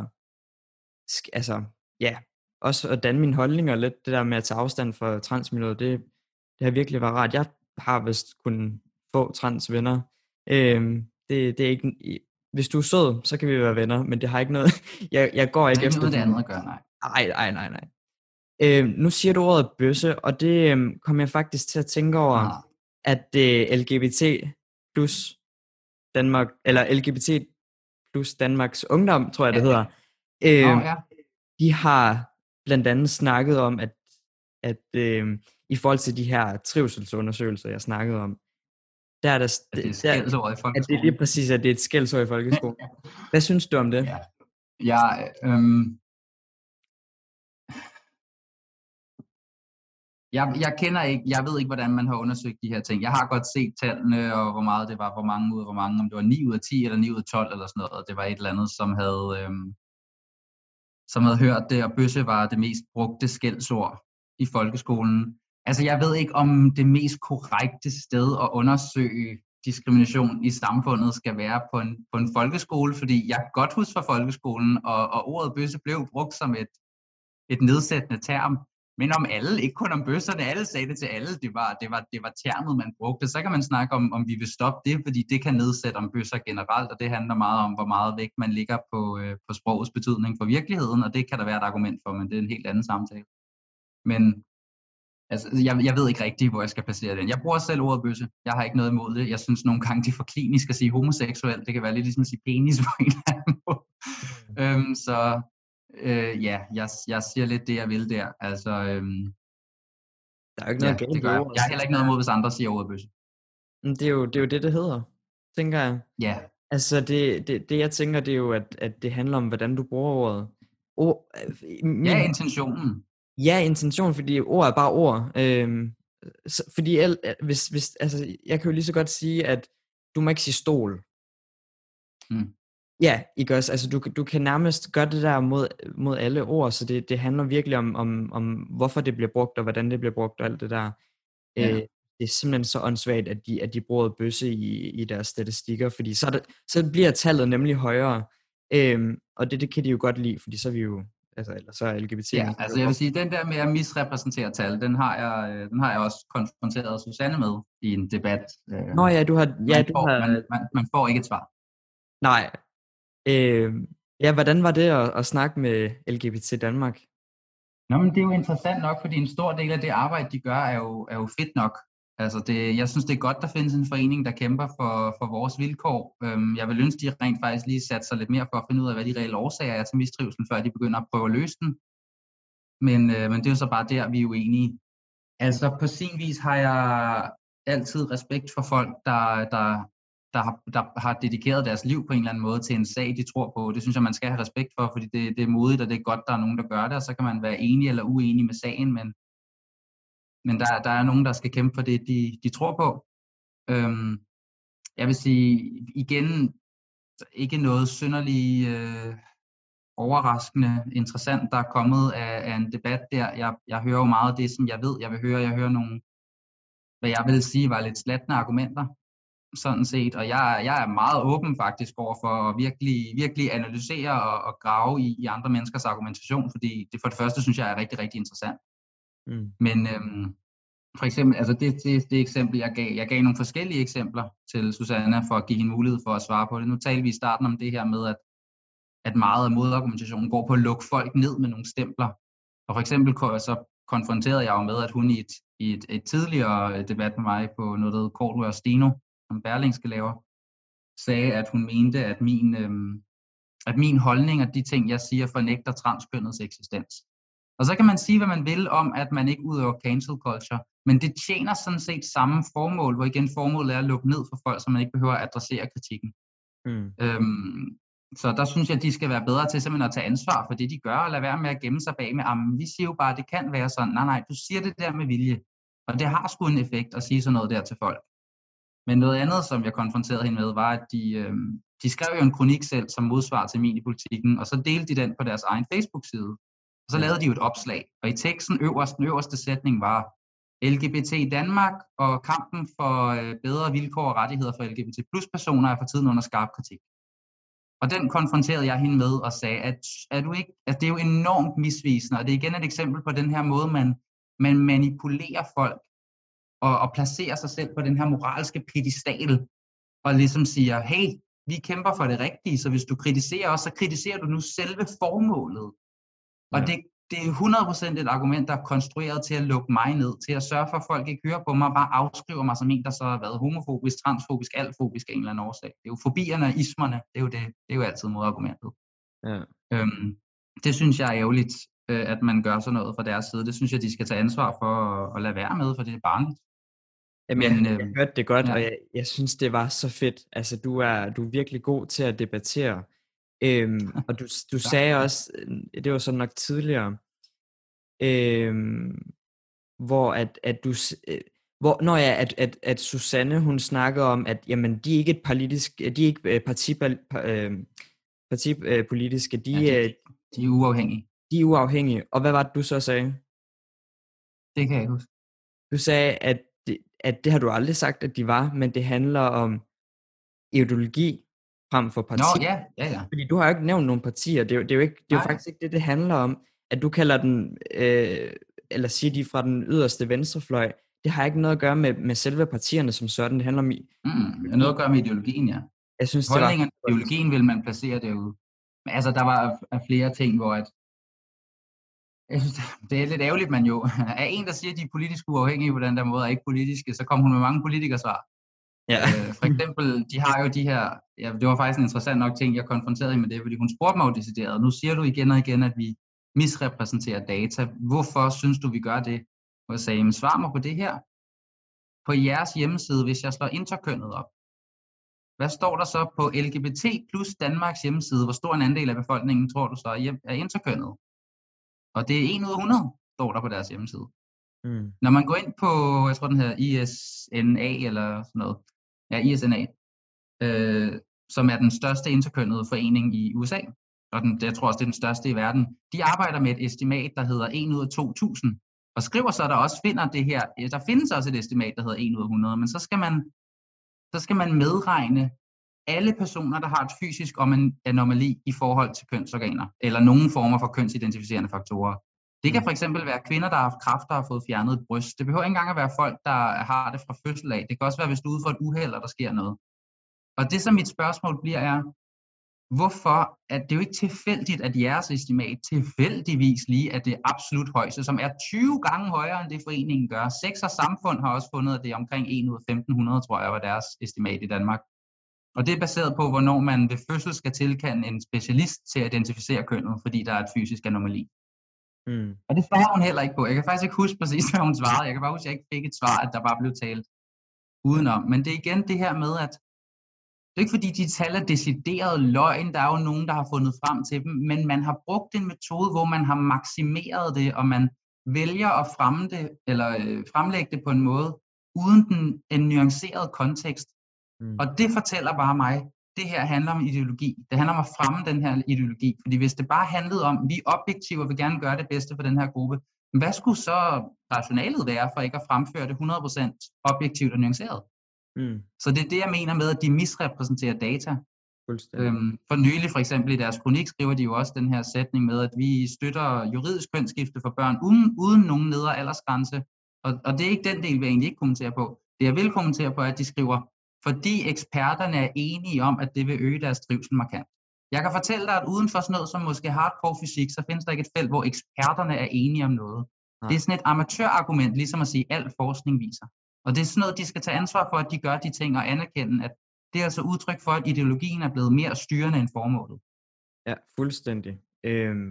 altså, ja, også at danne mine holdninger lidt, det der med at tage afstand fra transmiljøet, det, det har virkelig været rart. Jeg har vist kun få transvenner. Øhm, det, det er ikke, hvis du er sød, så kan vi være venner, men det har ikke noget, jeg, jeg går ikke efter det. Det er ikke noget, det andet gør, nej. Nej, nej, nej, nej. Øhm, nu siger du ordet bøsse, og det øhm, kom jeg faktisk til at tænke over, ah. at øh, L G B T plus Danmark, eller L G B T plus Danmarks Ungdom, tror jeg det hedder, øhm, oh, ja. De har blandt andet snakket om, at, at øh, i forhold til de her trivselsundersøgelser, jeg snakkede om, der er der, at det er et skældsord i folkeskolen. At det er lige præcis, at det er et skældsord i folkeskolen. Hvad synes du om det? Ja, ja øhm, Jeg, jeg kender ikke, jeg ved ikke, hvordan man har undersøgt de her ting. Jeg har godt set tallene, og hvor meget det var, hvor mange ud af hvor mange, om det var ni ud af ti eller ni ud af tolv eller sådan noget. Det var et eller andet, som havde, øhm, som havde hørt det, og bøsse var det mest brugte skældsord i folkeskolen. Altså, jeg ved ikke, om det mest korrekte sted at undersøge diskrimination i samfundet skal være på en, på en folkeskole, fordi jeg kan godt huske fra folkeskolen, og, og ordet bøsse blev brugt som et, et nedsættende term. Men om alle, ikke kun om bøsserne, alle sagde det til alle, det var, det var, det var termet, man brugte. Så kan man snakke om, om vi vil stoppe det, fordi det kan nedsætte om bøsser generelt, og det handler meget om, hvor meget vægt man ligger på, øh, på sprogets betydning for virkeligheden, og det kan der være et argument for, men det er en helt anden samtale. Men altså, jeg, jeg ved ikke rigtigt, hvor jeg skal placere den. Jeg bruger selv ordet bøsse. Jeg har ikke noget imod det. Jeg synes nogle gange, det er for klinisk at sige homoseksuel. Det kan være lidt ligesom at sige penis på en eller anden måde. øhm, så... Øh, ja, jeg, jeg siger lidt det, jeg vil der. Altså, øhm, Der er jo ikke noget ja, galt det gør i jeg. ordet. Jeg har heller ikke noget imod, hvis andre siger ordet bøsse. Men Det er, jo, det er jo det, det hedder, tænker jeg. Ja, Altså, det, det, det jeg tænker, det er jo, at, at det handler om, hvordan du bruger ordet. Ord, min, ja, intentionen. Ja, intention, fordi ord er bare ord. Øhm, så, fordi el, hvis, hvis, altså, jeg kan jo lige så godt sige, at du må ikke sige stol. Mm. Ja, ikke også? Altså, du, du kan nærmest gøre det der mod, mod alle ord, så det, det handler virkelig om, om, om, hvorfor det bliver brugt, og hvordan det bliver brugt, og alt det der. Ja. Øh, det er simpelthen så åndssvagt, at de, at de bruger bøsse i, i deres statistikker, fordi så, er det, så bliver tallet nemlig højere. Øhm, og det, det kan de jo godt lide, fordi så er vi jo, altså, eller så er L G B T. Ja, altså jeg vil sige, den der med at misrepræsentere tal, den har jeg, den har jeg også konfronteret Susanne med i en debat. Nå ja, du har... Ja, man, du får, har... man, man, man får ikke et svar. Nej. Øh, ja, hvordan var det at, at snakke med L G B T Danmark? Nå, men det er jo interessant nok, fordi en stor del af det arbejde, de gør, er jo, er jo fedt nok. Altså det, jeg synes, det er godt, der findes en forening, der kæmper for, for vores vilkår. Øhm, jeg vil ønske, de rent faktisk lige satte sig lidt mere for at finde ud af, hvad de reelle årsager er til mistrivsel, før de begynder at prøve at løse den. Men, øh, men det er jo så bare der, vi er uenige. Altså på sin vis har jeg altid respekt for folk, der, der, der, har, der har dedikeret deres liv på en eller anden måde til en sag, de tror på. Det synes jeg, man skal have respekt for, fordi det, det er modigt, og det er godt, der er nogen, der gør det, og så kan man være enig eller uenig med sagen, men, men der, der er nogen, der skal kæmpe for det, de, de tror på. Øhm, jeg vil sige, igen, ikke noget synderligt øh, overraskende, interessant, der er kommet af, af en debat der. Jeg, jeg hører jo meget af det, som jeg ved, jeg vil høre. Jeg hører nogle, hvad jeg vil sige, var lidt slatne argumenter, sådan set. Og jeg, jeg er meget åben faktisk over for at virkelig, virkelig analysere og, og grave i, i andre menneskers argumentation, fordi det for det første, synes jeg er rigtig, rigtig interessant. Mm. Men øhm, for eksempel, altså det, det, det eksempel, jeg gav, jeg gav nogle forskellige eksempler til Susanna for at give hende mulighed for at svare på det. Nu talte vi i starten om det her med, at, at meget af modargumentationen går på at lukke folk ned med nogle stempler. Og for eksempel så konfronterede jeg jo med, at hun i et, i et, et tidligere debat med mig på noget, der hedder Cordua og Steno, som Berlingske laver, sagde, at hun mente, at min, øhm, at min holdning og de ting, jeg siger, fornægter transkønnets eksistens. Og så kan man sige, hvad man vil om, at man ikke udøver cancel culture, men det tjener sådan set samme formål, hvor igen formålet er at lukke ned for folk, så man ikke behøver at adressere kritikken. Mm. Øhm, så der synes jeg, at de skal være bedre til simpelthen at tage ansvar for det, de gør, og lade være med at gemme sig bag med, vi siger jo bare, at det kan være sådan. Nej, nej, du siger det der med vilje. Og det har sgu en effekt at sige sådan noget der til folk. Men noget andet, som jeg konfronterede hende med, var, at de, øhm, de skrev jo en kronik selv som modsvar til min i politikken, og så delte de den på deres egen Facebook-side. Og så lavede de jo et opslag, og i teksten øverst, den øverste sætning var L G B T i Danmark og kampen for øh, bedre vilkår og rettigheder for L G B T plus personer er for tiden under skarp kritik. Og den konfronterede jeg hende med og sagde, at, at, du ikke, at det er jo enormt misvisende, og det er igen et eksempel på den her måde, man, man manipulerer folk og, og placerer sig selv på den her moralske pedestal og ligesom siger, hey, vi kæmper for det rigtige, så hvis du kritiserer os, så kritiserer du nu selve formålet. Og det, det er hundrede procent et argument, der er konstrueret til at lukke mig ned, til at sørge for, at folk ikke hører på mig, og bare afskriver mig som en, der så har været homofobisk, transfobisk, altfobisk af en eller anden årsag. Det er jo fobierne og ismerne, det er jo, det, det er jo altid modargumentet. Ja. Øhm, det synes jeg er ærgerligt, at man gør sådan noget fra deres side. Det synes jeg, de skal tage ansvar for at, at lade være med, for det er barnligt. Jamen, Men, jeg, jeg hørte det godt, ja. Og jeg, jeg synes, det var så fedt. Altså, du er, du er virkelig god til at debattere. Øhm, og du, du sagde også, det var så nok tidligere, øhm, hvor at, at du... Øh, hvor, når ja, at, at, at Susanne, hun snakker om, at jamen, de er ikke et politisk, de er ikke parti, øh, partipolitiske, de, Ja, de, øh, de er uafhængige. de er uafhængige. Og hvad var det, du så sagde? Det kan jeg ikke huske. Du sagde, at det, at det har du aldrig sagt, at de var, men det handler om ideologi frem for parti. Nå, ja, ja, ja. Fordi du har jo ikke nævnt nogen partier. Det er jo, det er jo, ikke, det er jo faktisk ikke det, det handler om. At du kalder den, øh, eller siger de fra den yderste venstrefløj, det har ikke noget at gøre med, med selve partierne som sådan. Det handler om... Mm, det har noget at gøre med ideologien, ja. Jeg synes, Holdningen og ideologien vil man placere derude. Men altså, der var flere ting, hvor at... Jeg synes, det er lidt ærgerligt, man jo... Er en, der siger, at de er politisk uafhængige på den der måde, og ikke politiske, så kom hun med mange politikersvar. Ja. Øh, for eksempel, de har jo de her... Ja, det var faktisk en interessant nok ting, jeg konfronterede med det, fordi hun spurgte mig jo decideret. Nu siger du igen og igen, at vi misrepræsenterer data. Hvorfor synes du, vi gør det? Og jeg sagde, svar mig på det her. På jeres hjemmeside, hvis jeg slår interkønnet op, hvad står der så på L G B T plus Danmarks hjemmeside? Hvor stor en andel af befolkningen tror du så er interkønnet? Og det er en ud af hundrede, står der på deres hjemmeside. Mm. Når man går ind på, jeg tror den hedder I S N A eller sådan noget, ja, I S N A, øh, som er den største interkønnede forening i U S A, og den, jeg tror også, det er den største i verden, de arbejder med et estimat, der hedder en ud af to tusind, og skriver så, der også finder det her, der findes også et estimat, der hedder en ud af hundrede, men så skal man, så skal man medregne alle personer, der har et fysisk anomali i forhold til kønsorganer, eller nogen former for kønsidentificerende faktorer. Det kan for eksempel være kvinder, der har haft kræft, der har fået fjernet et bryst. Det behøver ikke engang at være folk, der har det fra fødsel af. Det kan også være, hvis du er ude for et uheld, og der sker noget. Og det, som mit spørgsmål bliver, er, hvorfor at det jo ikke tilfældigt, at jeres estimat tilfældigvis lige er det absolut højeste, som er tyve gange højere, end det foreningen gør. Sex og Samfund har også fundet, at det er omkring en ud af femten hundrede, tror jeg, var deres estimat i Danmark. Og det er baseret på, hvornår man ved fødsel skal tilkende en specialist til at identificere kønnet, fordi der er et fysisk anomali. Mm. Og det svarer hun heller ikke på. Jeg kan faktisk ikke huske præcis, hvad hun svarede. Jeg kan bare huske, at jeg ikke fik et svar, at der bare blev talt udenom. Men det er igen det her med, at det er ikke fordi, de tal er decideret løgn. Der er jo nogen, der har fundet frem til dem. Men man har brugt en metode, hvor man har maksimeret det, og man vælger at fremme det, eller øh, fremlægge det på en måde, uden den, en nuanceret kontekst. Mm. Og det fortæller bare mig, det her handler om ideologi. Det handler om at fremme den her ideologi. Fordi hvis det bare handlede om, vi er objektive og vil gerne gøre det bedste for den her gruppe, hvad skulle så rationalet være for ikke at fremføre det hundrede procent objektivt og nuanceret? Mm. Så det er det, jeg mener med, at de misrepræsenterer data. Øhm, for nylig for eksempel i deres kronik skriver de jo også den her sætning med, at vi støtter juridisk kønsskifte for børn uden, uden nogen nedre aldersgrænse. Og, og det er ikke den del, vi egentlig ikke kommenterer på. Det jeg vil kommentere på er, at de skriver, fordi eksperterne er enige om, at det vil øge deres trivsel markant. Jeg kan fortælle dig, at uden for sådan noget som måske hardcore fysik, så findes der ikke et felt, hvor eksperterne er enige om noget. Nej. Det er sådan et amatørargument, ligesom at sige, at al forskning viser. Og det er sådan noget, de skal tage ansvar for, at de gør de ting og anerkende, at det er altså udtryk for, at ideologien er blevet mere styrende end formålet. Ja, fuldstændig. Øhm,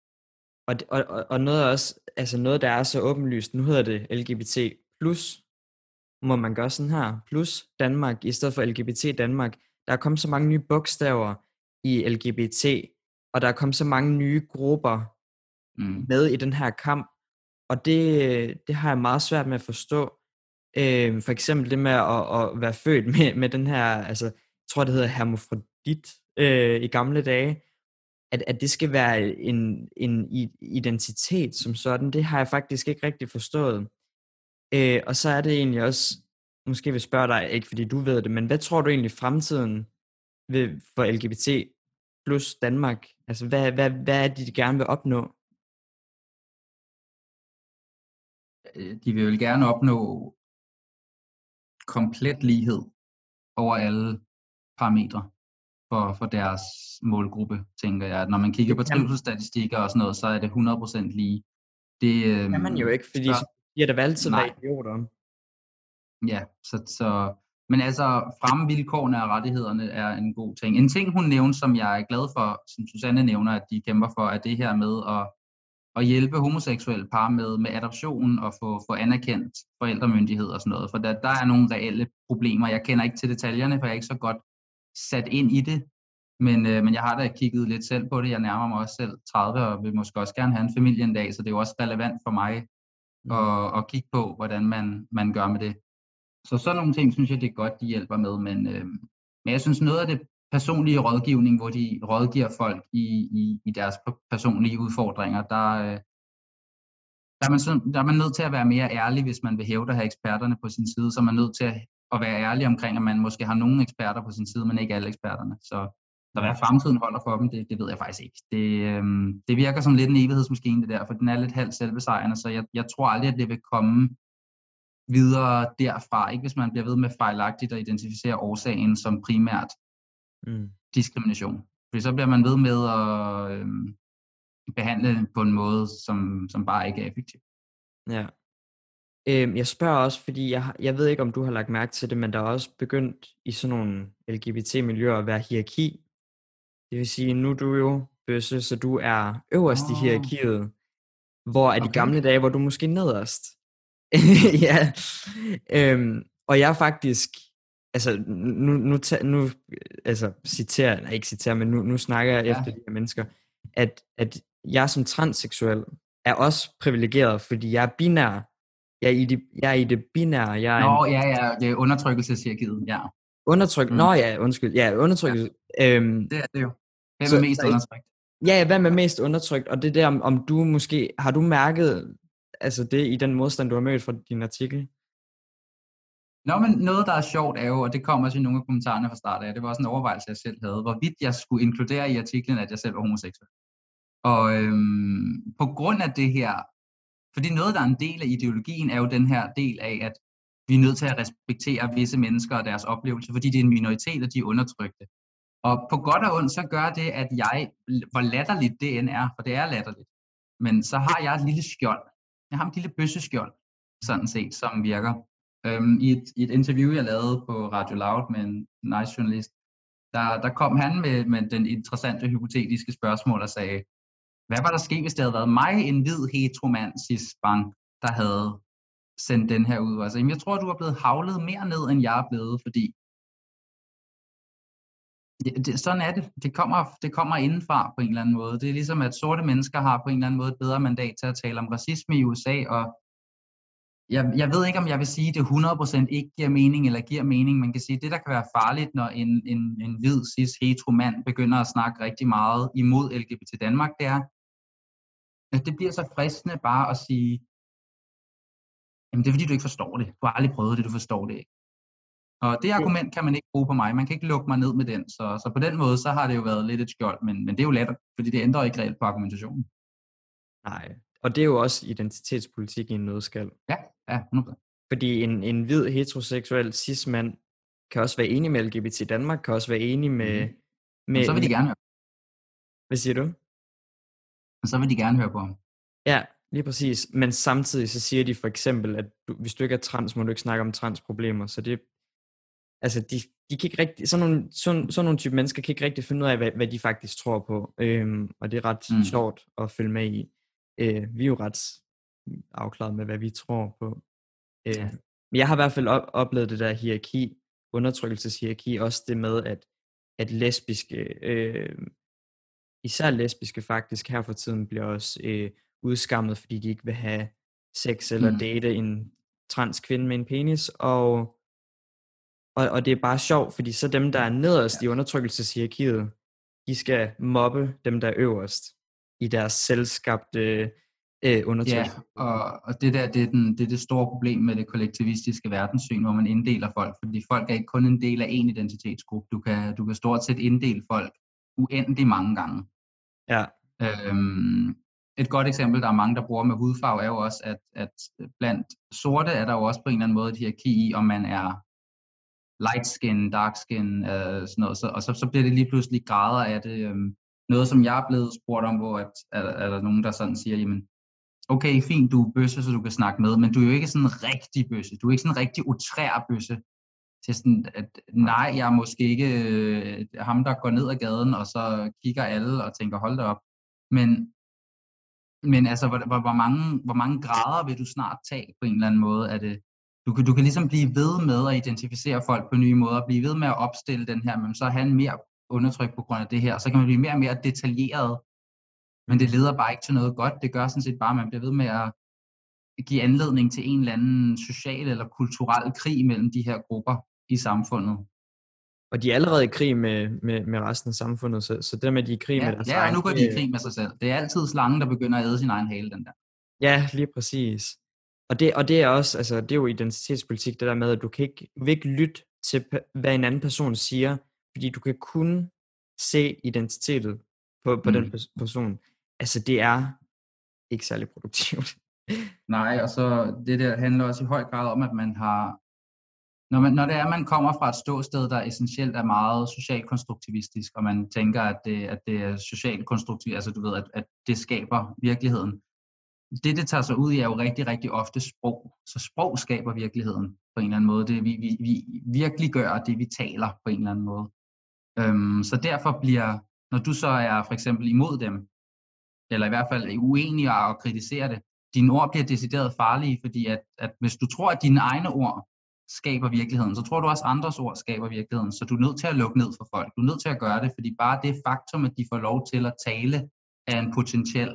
og, og, og noget også, altså noget, der er så åbenlyst, nu hedder det L G B T plus, må man gøre sådan her, plus Danmark, i stedet for L G B T Danmark. Der er kommet så mange nye bogstaver i L G B T, og der er kommet så mange nye grupper mm. med i den her kamp, og det, det har jeg meget svært med at forstå. Øh, for eksempel det med at, at være født med, med den her, altså, jeg tror det hedder hermafrodit øh, i gamle dage, at, at det skal være en, en identitet som sådan, det har jeg faktisk ikke rigtig forstået. Øh, og så er det egentlig også, måske vil spørge dig, ikke fordi du ved det, men hvad tror du egentlig fremtiden vil, for L G B T plus Danmark? Altså hvad, hvad, hvad er det, de gerne vil opnå? De vil jo gerne opnå komplet lighed over alle parametre for, for deres målgruppe, tænker jeg. Når man kigger på trivselsstatistikker og sådan noget, så er det hundrede procent lige. Det øhm, kan man jo ikke, fordi så bliver der altid være idioter. Ja, så, så, men altså fremme vilkårene og rettighederne er en god ting. En ting, hun nævner, som jeg er glad for, som Susanne nævner, at de kæmper for, er det her med at, at hjælpe homoseksuelle par med, med adoption og få, få anerkendt forældremyndighed og sådan noget. For der, der er nogle reelle problemer. Jeg kender ikke til detaljerne, for jeg er ikke så godt sat ind i det. Men, øh, men jeg har da kigget lidt selv på det. Jeg nærmer mig også selv tredive og vil måske også gerne have en familie en dag, så det er jo også relevant for mig, Mm. og, og kigge på, hvordan man, man gør med det. Så sådan nogle ting, synes jeg, det er godt, de hjælper med, men, øh, men jeg synes, noget af det personlige rådgivning, hvor de rådgiver folk i, i, i deres personlige udfordringer, der, øh, der, er man så, der er man nødt til at være mere ærlig, hvis man vil hæve at have eksperterne på sin side, så er man nødt til at, at være ærlig omkring, at man måske har nogle eksperter på sin side, men ikke alle eksperterne. Så, så hvad fremtiden holder for dem, det, det ved jeg faktisk ikke. Det, øh, det virker som lidt en evighedsmaskine, det der, for den er lidt halvt selvbesejrende, så jeg, jeg tror aldrig, at det vil komme videre derfra, ikke hvis man bliver ved med fejlagtigt at identificere årsagen som primært Mm. diskrimination. For så bliver man ved med at øh, behandle på en måde, som, som bare ikke er effektiv. Ja. Øhm, jeg spørger også, fordi jeg, har- jeg ved ikke, om du har lagt mærke til det, men der er også begyndt i sådan nogle L G B T-miljøer at være hierarki. Det vil sige, nu er du jo bøsse, så du er øverst oh. i Åh. hierarkiet, hvor er de Okay. gamle dage, hvor du måske nederst. Ja. Øhm, og jeg er faktisk, altså nu, nu, ta- nu altså citerer, nej ikke citerer, men nu, nu snakker jeg Ja. efter de her mennesker, at, at jeg som transseksuel er også privilegeret, fordi jeg er binær. Jeg er i det, jeg er i det binære. Jeg er Nå, en ja, ja, det er undertrykkelseshierarkiet, ja. undertryk. Mm. Nå ja, undskyld. Ja, undertrykkelse. Øhm, Det er det jo. Hvem Så- er mest så- undertrykt? ja, hvem er mest undertrykt? Og det der, om, om du måske, har du mærket altså det i den modstand, du har mødt fra din artikel? Nå, men noget, der er sjovt, er jo, og det kommer også i nogle af kommentarerne fra start af, det var også en overvejelse, jeg selv havde, hvorvidt jeg skulle inkludere i artiklen, at jeg selv var homoseksuel. Og øhm, på grund af det her, fordi noget, der er en del af ideologien, er jo den her del af, at vi er nødt til at respektere visse mennesker og deres oplevelser, fordi det er en minoritet, og de er undertrykte. Og på godt og ondt, så gør det, at jeg, hvor latterligt det end er, for det er latterligt, men så har jeg et lille skjold. Jeg har et lille bøsseskjold, sådan set, som virker. Øhm, i, et, I et interview, jeg lavede på Radio Loud med en nice journalist, der, der kom han med, med den interessante hypotetiske spørgsmål og sagde, hvad var der sket, hvis det havde været mig, en hvid heteromand, cis-bang, der havde sendt den her ud? Altså, jamen, jeg tror, du er blevet havlet mere ned, end jeg er blevet, fordi det, det, sådan er det. Det kommer, det kommer indenfra på en eller anden måde. Det er ligesom, at sorte mennesker har på en eller anden måde et bedre mandat til at tale om racisme i U S A, og jeg, jeg ved ikke, om jeg vil sige, at det hundrede procent ikke giver mening, eller giver mening. Man kan sige, at det, der kan være farligt, når en, en, en hvid, cis-hetero mand begynder at snakke rigtig meget imod L G B T Danmark, det er, at det bliver så fristende bare at sige, jamen det er fordi, du ikke forstår det. Du har aldrig prøvet det, du forstår det ikke. Og det argument kan man ikke bruge på mig. Man kan ikke lukke mig ned med den. Så, så på den måde, så har det jo været lidt et skjold, men, men det er jo let, fordi det ændrer ikke reelt på argumentationen. Nej. Og det er jo også identitetspolitik i en nødskal. Ja, ja, hundrede procent. Fordi en, en hvid heteroseksuel cis-mand kan også være enig med L G B T Danmark, kan også være enig med... Mhm. med Men så vil de gerne høre. Hvad siger du? Men så vil de gerne høre på ham. Ja, lige præcis. Men samtidig så siger de for eksempel, at du, hvis du ikke er trans, må du ikke snakke om transproblemer. Så det... Altså, de, de kan ikke rigtig... Sådan nogle, sådan, sådan nogle type mennesker kan ikke rigtig finde ud af, hvad, hvad de faktisk tror på. Øhm, og det er ret Mm. mm. sjovt at følge med i. Øh, vi er jo ret afklaret med, hvad vi tror på. Øh, Ja. Men jeg har i hvert fald op- oplevet det der hierarki, undertrykkelseshierarki, også det med, at, at lesbiske, øh, især lesbiske faktisk her for tiden, bliver også øh, udskammet, fordi de ikke vil have sex eller Mm. date en trans kvinde med en penis, og, og, og det er bare sjovt, fordi så dem, der er nederst i undertrykkelseshierarkiet, de skal mobbe dem, der er øverst i deres selvskabte øh, undertrykkelse. Ja, og, og det der, det er, den, det er det store problem med det kollektivistiske verdenssyn, hvor man inddeler folk, fordi folk er ikke kun en del af en identitetsgruppe. Du kan, du kan stort set inddele folk uendelig mange gange. Ja. Øhm, et godt eksempel, der er mange, der bruger med hudfarve, er jo også, at, at blandt sorte er der jo også på en eller anden måde et hierarki i, om man er light skin, dark skin, øh, sådan noget, så, og så, så bliver det lige pludselig grader af det. Øhm, noget, som jeg er blevet spurgt om, hvor at, er, er der nogen, der sådan siger, jamen, okay, fint, du er bøsse, så du kan snakke med, men du er jo ikke sådan en rigtig bøsse. Du er ikke sådan en rigtig outrær bøsse. Til sådan, at nej, jeg er måske ikke øh, ham, der går ned ad gaden, og så kigger alle og tænker, hold da op. Men, men altså, hvor, hvor, hvor, mange, hvor mange grader vil du snart tage på en eller anden måde? Er det, du, kan, du kan ligesom blive ved med at identificere folk på nye måder, blive ved med at opstille den her, men så have en mere undertryk på grund af det her. Så kan man blive mere og mere detaljeret. Men det leder bare ikke til noget godt. Det gør sådan set bare, at man bliver ved med at give anledning til en eller anden social eller kulturel krig mellem de her grupper i samfundet. Og de er allerede i krig med, med, med resten af samfundet, så, så det med, at de er i krig Ja, med deres ja, og egen... nu går de i krig med sig selv. Det er altid slangen, der begynder at æde sin egen hale, den der. Ja, lige præcis. Og det, og det er også, altså det er jo identitetspolitik, det der med, at du kan ikke, du kan ikke lytte til, hvad en anden person siger, fordi du kan kun se identitetet på, på mm. den person. Altså det er ikke særlig produktivt. Nej, og så det der handler også i høj grad om, at man har, når, man, når det er, man kommer fra et ståsted, der essentielt er meget socialkonstruktivistisk, og man tænker, at det, at det er socialkonstruktivt, altså du ved, at, at det skaber virkeligheden. Det, det tager sig ud i, er jo rigtig, rigtig ofte sprog. Så sprog skaber virkeligheden på en eller anden måde. Det, vi, vi, vi virkelig gør det, vi taler på en eller anden måde. Øhm, så derfor bliver, når du så er for eksempel imod dem, eller i hvert fald uenig og kritiserer det, dine ord bliver decideret farlige, fordi at, at hvis du tror, at dine egne ord skaber virkeligheden, så tror du også, at andres ord skaber virkeligheden. Så du er nødt til at lukke ned for folk. Du er nødt til at gøre det, fordi bare det faktum, at de får lov til at tale, er en potentiel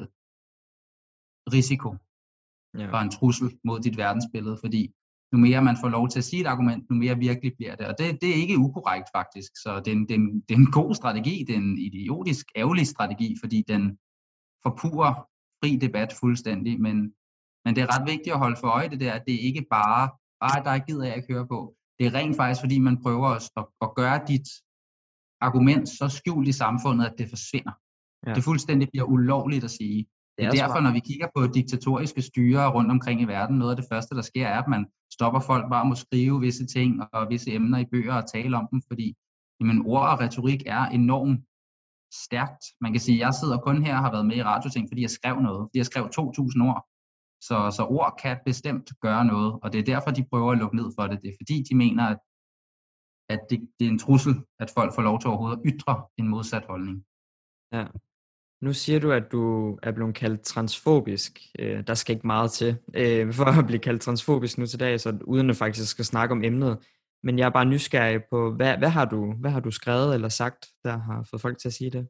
risiko ja. Og en trussel mod dit verdensbillede, fordi nu mere man får lov til at sige et argument, nu mere virkelig bliver det. Og det, det er ikke ukorrekt faktisk, så det er, en, det, er en, det er en god strategi, det er en idiotisk, ærgerlig strategi, fordi den forpurer fri debat fuldstændig, men, men det er ret vigtigt at holde for øje det der, at det ikke bare, ej, der gider jeg ikke høre på. Det er rent faktisk, fordi man prøver at, at gøre dit argument så skjult i samfundet, at det forsvinder. Ja. Det fuldstændig bliver ulovligt at sige. Det er derfor, når vi kigger på diktatoriske styrer rundt omkring i verden, noget af det første, der sker, er, at man stopper folk bare med at skrive visse ting og visse emner i bøger og tale om dem, fordi jamen, ord og retorik er enormt stærkt. Man kan sige, at jeg sidder kun her og har været med i radioting, fordi jeg skrev noget. Fordi jeg skrev to tusind ord. Så, så ord kan bestemt gøre noget, og det er derfor, de prøver at lukke ned for det. Det er fordi, de mener, at, at det, det er en trussel, at folk får lov til overhovedet at ytre en modsat holdning. Ja. Nu siger du, at du er blevet kaldt transfobisk. Øh, der skal ikke meget til øh, for at blive kaldt transfobisk nu til dag, så uden at faktisk skal snakke om emnet. Men jeg er bare nysgerrig på, hvad, hvad, har du, hvad har du skrevet eller sagt, der har fået folk til at sige det?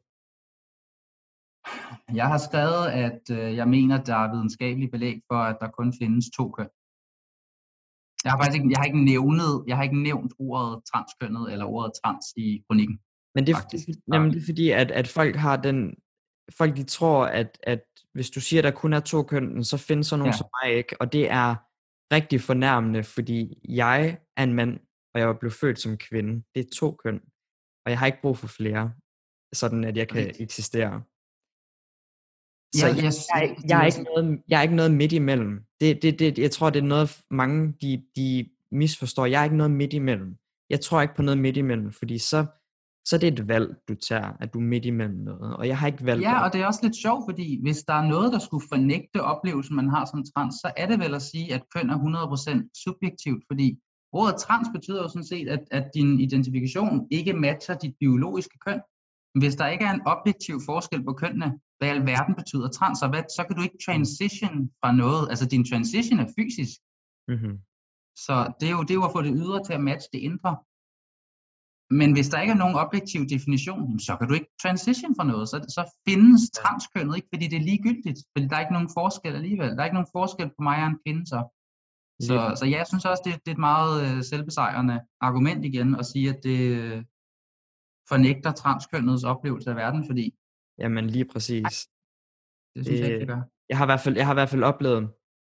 Jeg har skrevet, at øh, jeg mener, der er videnskabelig belæg for, at der kun findes to køn. Jeg har faktisk ikke, jeg har ikke nævnet, jeg har ikke nævnt ordet transkønnet eller ordet trans i kronikken. Men det, det, jamen, det er fordi, at, at folk har den... Folk de tror, at, at hvis du siger, at der kun er to køn, så findes der nogen ja. Som mig ikke. Og det er rigtig fornærmende, fordi jeg er en mand, og jeg blev født som kvinde. Det er to køn. Og jeg har ikke brug for flere, sådan at jeg kan right. eksistere. Så ja, jeg, jeg, jeg, jeg, er ikke noget, jeg er ikke noget midt imellem. Det, det, det, jeg tror, det er noget, mange de, de misforstår. Jeg er ikke noget midt imellem. Jeg tror ikke på noget midt imellem, fordi så... så det er et valg, du tager, at du er midt imellem noget, og jeg har ikke valgt. Ja, og det er også lidt sjovt, fordi hvis der er noget, der skulle fornægte oplevelsen, man har som trans, så er det vel at sige, at køn er hundrede procent subjektivt, fordi ordet trans betyder jo sådan set, at, at din identifikation ikke matcher dit biologiske køn. Men hvis der ikke er en objektiv forskel på kønnene, hvad i alverden betyder trans, og hvad, så kan du ikke transition fra noget, altså din transition er fysisk. Mm-hmm. Så det er, jo, det er jo at få det ydre til at matche det indre. Men hvis der ikke er nogen objektiv definition, så kan du ikke transition fra noget. Så, så findes transkønnet ikke, fordi det er ligegyldigt. Fordi der er ikke nogen forskel alligevel. Der er ikke nogen forskel på mig og en kvinde. Så, så, ja. så ja, jeg synes også, det, det er et meget øh, selvbesejrende argument igen, at sige, at det øh, fornægter transkønnets oplevelse af verden, fordi... Jamen lige præcis. Det synes øh, jeg ikke, det gør. Jeg har, i hvert fald, jeg har i hvert fald oplevet,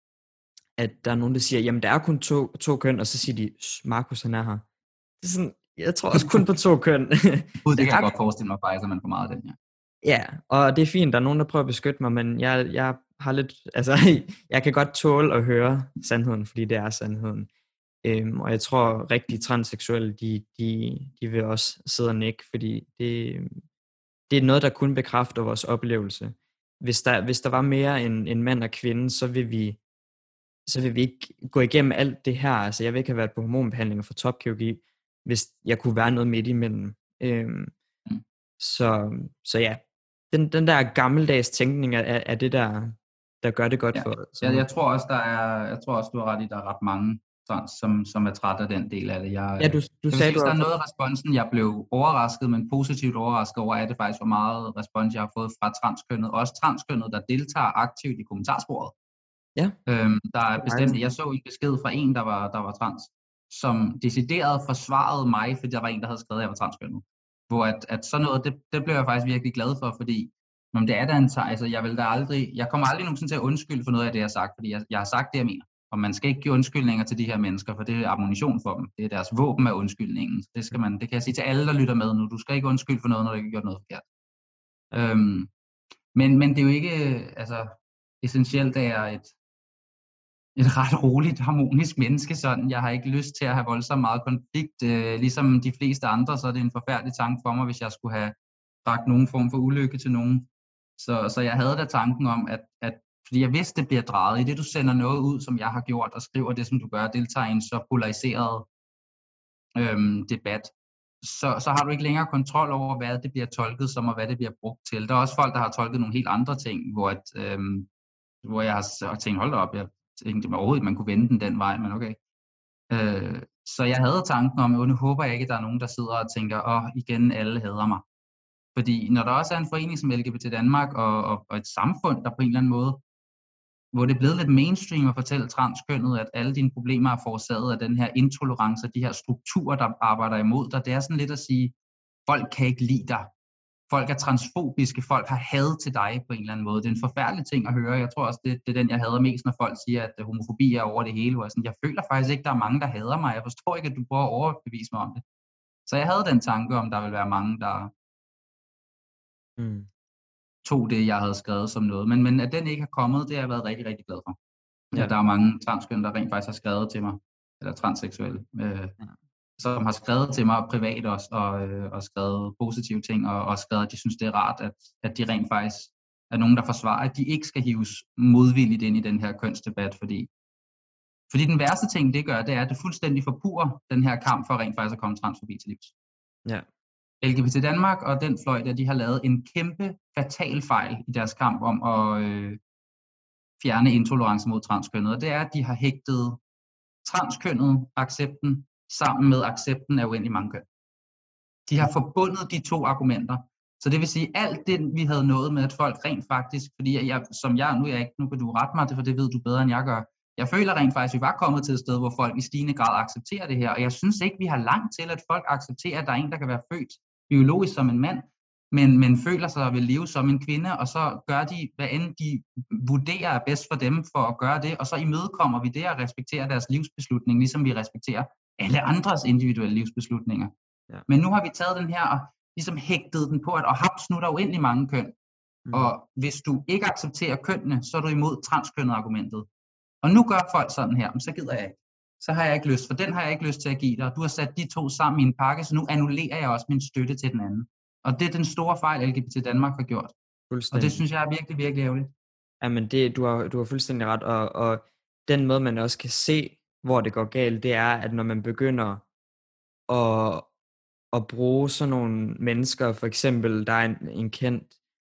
at der er nogen, der siger, jamen der er kun to, to køn, og så siger de, Markus han er her. Det er sådan... Jeg tror også kun på to køn. Det kan jeg godt forestille mig faktisk, at man får meget af den, ja. Ja, og det er fint, der er nogen, der prøver at beskytte mig, men jeg, jeg har lidt, altså, jeg kan godt tåle at høre sandheden, fordi det er sandheden. Øhm, og jeg tror rigtig transseksuelle, de, de, de vil også sidde og nikke, fordi det, det er noget, der kun bekræfter vores oplevelse. Hvis der, hvis der var mere end, end mand og kvinde, så vil vi så vil vi ikke gå igennem alt det her. Altså, jeg vil ikke have været på hormonbehandlinger for topkirurgi, hvis jeg kunne være noget midt imellem. Øhm, mm. så, så ja, den, den der gammeldags tænkning er, er det, der, der gør det godt ja. for. Jeg, jeg, tror også, der er, jeg tror også, du har ret i, der er ret mange trans, som, som er træt af den del af det. Jeg, ja, du, du sagde, sige, du der er noget af responsen, jeg blev overrasket, men positivt overrasket over, at det faktisk var meget respons, jeg har fået fra transkønnet. Også transkønnet, der deltager aktivt i kommentarsporet. Ja. Øhm, der er Det er bestemt, dejligt. jeg så en besked fra en, der var, der var trans, som decideret forsvarede mig, fordi der var en, der havde skrevet, at jeg var transkønnet. Hvor at, at sådan noget, det, det blev jeg faktisk virkelig glad for, fordi men det er da en altså jeg vil da aldrig, jeg kommer aldrig nogensinde til at undskylde for noget af det, jeg har sagt, fordi jeg, jeg har sagt det, jeg mener. Og man skal ikke give undskyldninger til de her mennesker, for det er ammunition for dem. Det er deres våben af undskyldningen. Det skal man, det kan jeg sige til alle, der lytter med nu. Du skal ikke undskylde for noget, når du ikke har gjort noget forkert. Øhm, men, men det er jo ikke, altså, essentielt det er et, et ret roligt, harmonisk menneske sådan. Jeg har ikke lyst til at have voldsomt meget konflikt. Øh, ligesom de fleste andre, så er det en forfærdelig tanke for mig, hvis jeg skulle have bragt nogen form for ulykke til nogen. Så, så jeg havde da tanken om, at, at fordi jeg vidste, det bliver drejet. I det, du sender noget ud, som jeg har gjort, og skriver det, som du gør, deltager i en så polariseret øhm, debat, så, så har du ikke længere kontrol over, hvad det bliver tolket som, og hvad det bliver brugt til. Der er også folk, der har tolket nogle helt andre ting, hvor, at, øhm, hvor jeg har tænkt, hold da op, jeg tænkte overhovedet, man kunne vende den den vej, men okay. Øh, så jeg havde tanken om, og nu håber jeg ikke, at der er nogen, der sidder og tænker, åh, igen, alle hader mig. Fordi når der også er en forening som L G B T Danmark, og, og, og et samfund, der på en eller anden måde, hvor det er blevet lidt mainstream at fortælle transkønnet, at alle dine problemer er forårsaget af den her intolerance, de her strukturer, der arbejder imod dig. Det er sådan lidt at sige, folk kan ikke lide dig. Folk er transfobiske, folk har had til dig på en eller anden måde. Det er en forfærdelig ting at høre. Jeg tror også, det, det er den, jeg hader mest, når folk siger, at homofobi er over det hele. Og sådan, jeg føler faktisk ikke, at der er mange, der hader mig. Jeg forstår ikke, at du prøver at overbevise mig om det. Så jeg havde den tanke om, der vil være mange, der mm. tog det, jeg havde skrevet som noget. Men, men at den ikke har kommet, det har jeg været rigtig, rigtig glad for. Ja, Ja. der er mange transkønne, der rent faktisk har skrevet til mig, eller transseksuelle, øh, Ja. som har skrevet til mig privat også, og, øh, og skrevet positive ting, og, og skrevet, at de synes, det er rart, at, at de rent faktisk er nogen, der forsvarer, at de ikke skal hives modvilligt ind i den her kønsdebat, fordi, fordi den værste ting, det gør, det er, at det fuldstændig forpurer den her kamp for rent faktisk at komme transfobi til livs. Ja. L G B T Danmark og den fløj, der de har lavet en kæmpe fatal fejl i deres kamp om at øh, fjerne intolerance mod transkønnet, og det er, at de har hægtet transkønnet accepten sammen med accepten af uendelig mange køn. De har forbundet de to argumenter. Så det vil sige, alt det, vi havde nået med, at folk rent faktisk, fordi jeg, som jeg, nu er jeg ikke, nu kan du rette mig, for det ved du bedre, end jeg gør. Jeg føler rent faktisk, at vi var kommet til et sted, hvor folk i stigende grad accepterer det her, og jeg synes ikke, vi har langt til, at folk accepterer, at der er en, der kan være født biologisk som en mand, men, men føler sig at vil leve som en kvinde, og så gør de, hvad end de vurderer er bedst for dem for at gøre det, og så imødekommer vi det og respekterer deres livsbeslutning, ligesom vi respekterer alle andres individuelle livsbeslutninger. Ja. Men nu har vi taget den her og ligesom hægtet den på, at og haps, nu er der uendelig mange køn, mm. og hvis du ikke accepterer kønnene, så er du imod transkønnet argumentet. Og nu gør folk sådan her, men så gider jeg ikke. Så har jeg ikke lyst, for den har jeg ikke lyst til at give dig. Du har sat de to sammen i en pakke, så nu annullerer jeg også min støtte til den anden. Og det er den store fejl, L G B T Danmark har gjort. Og det synes jeg er virkelig, virkelig ærgerligt. Jamen, det, du, har, du har fuldstændig ret. Og, og den måde, man også kan se, hvor det går galt, det er, at når man begynder at, at bruge sådan nogle mennesker, for eksempel, der er en, en kendt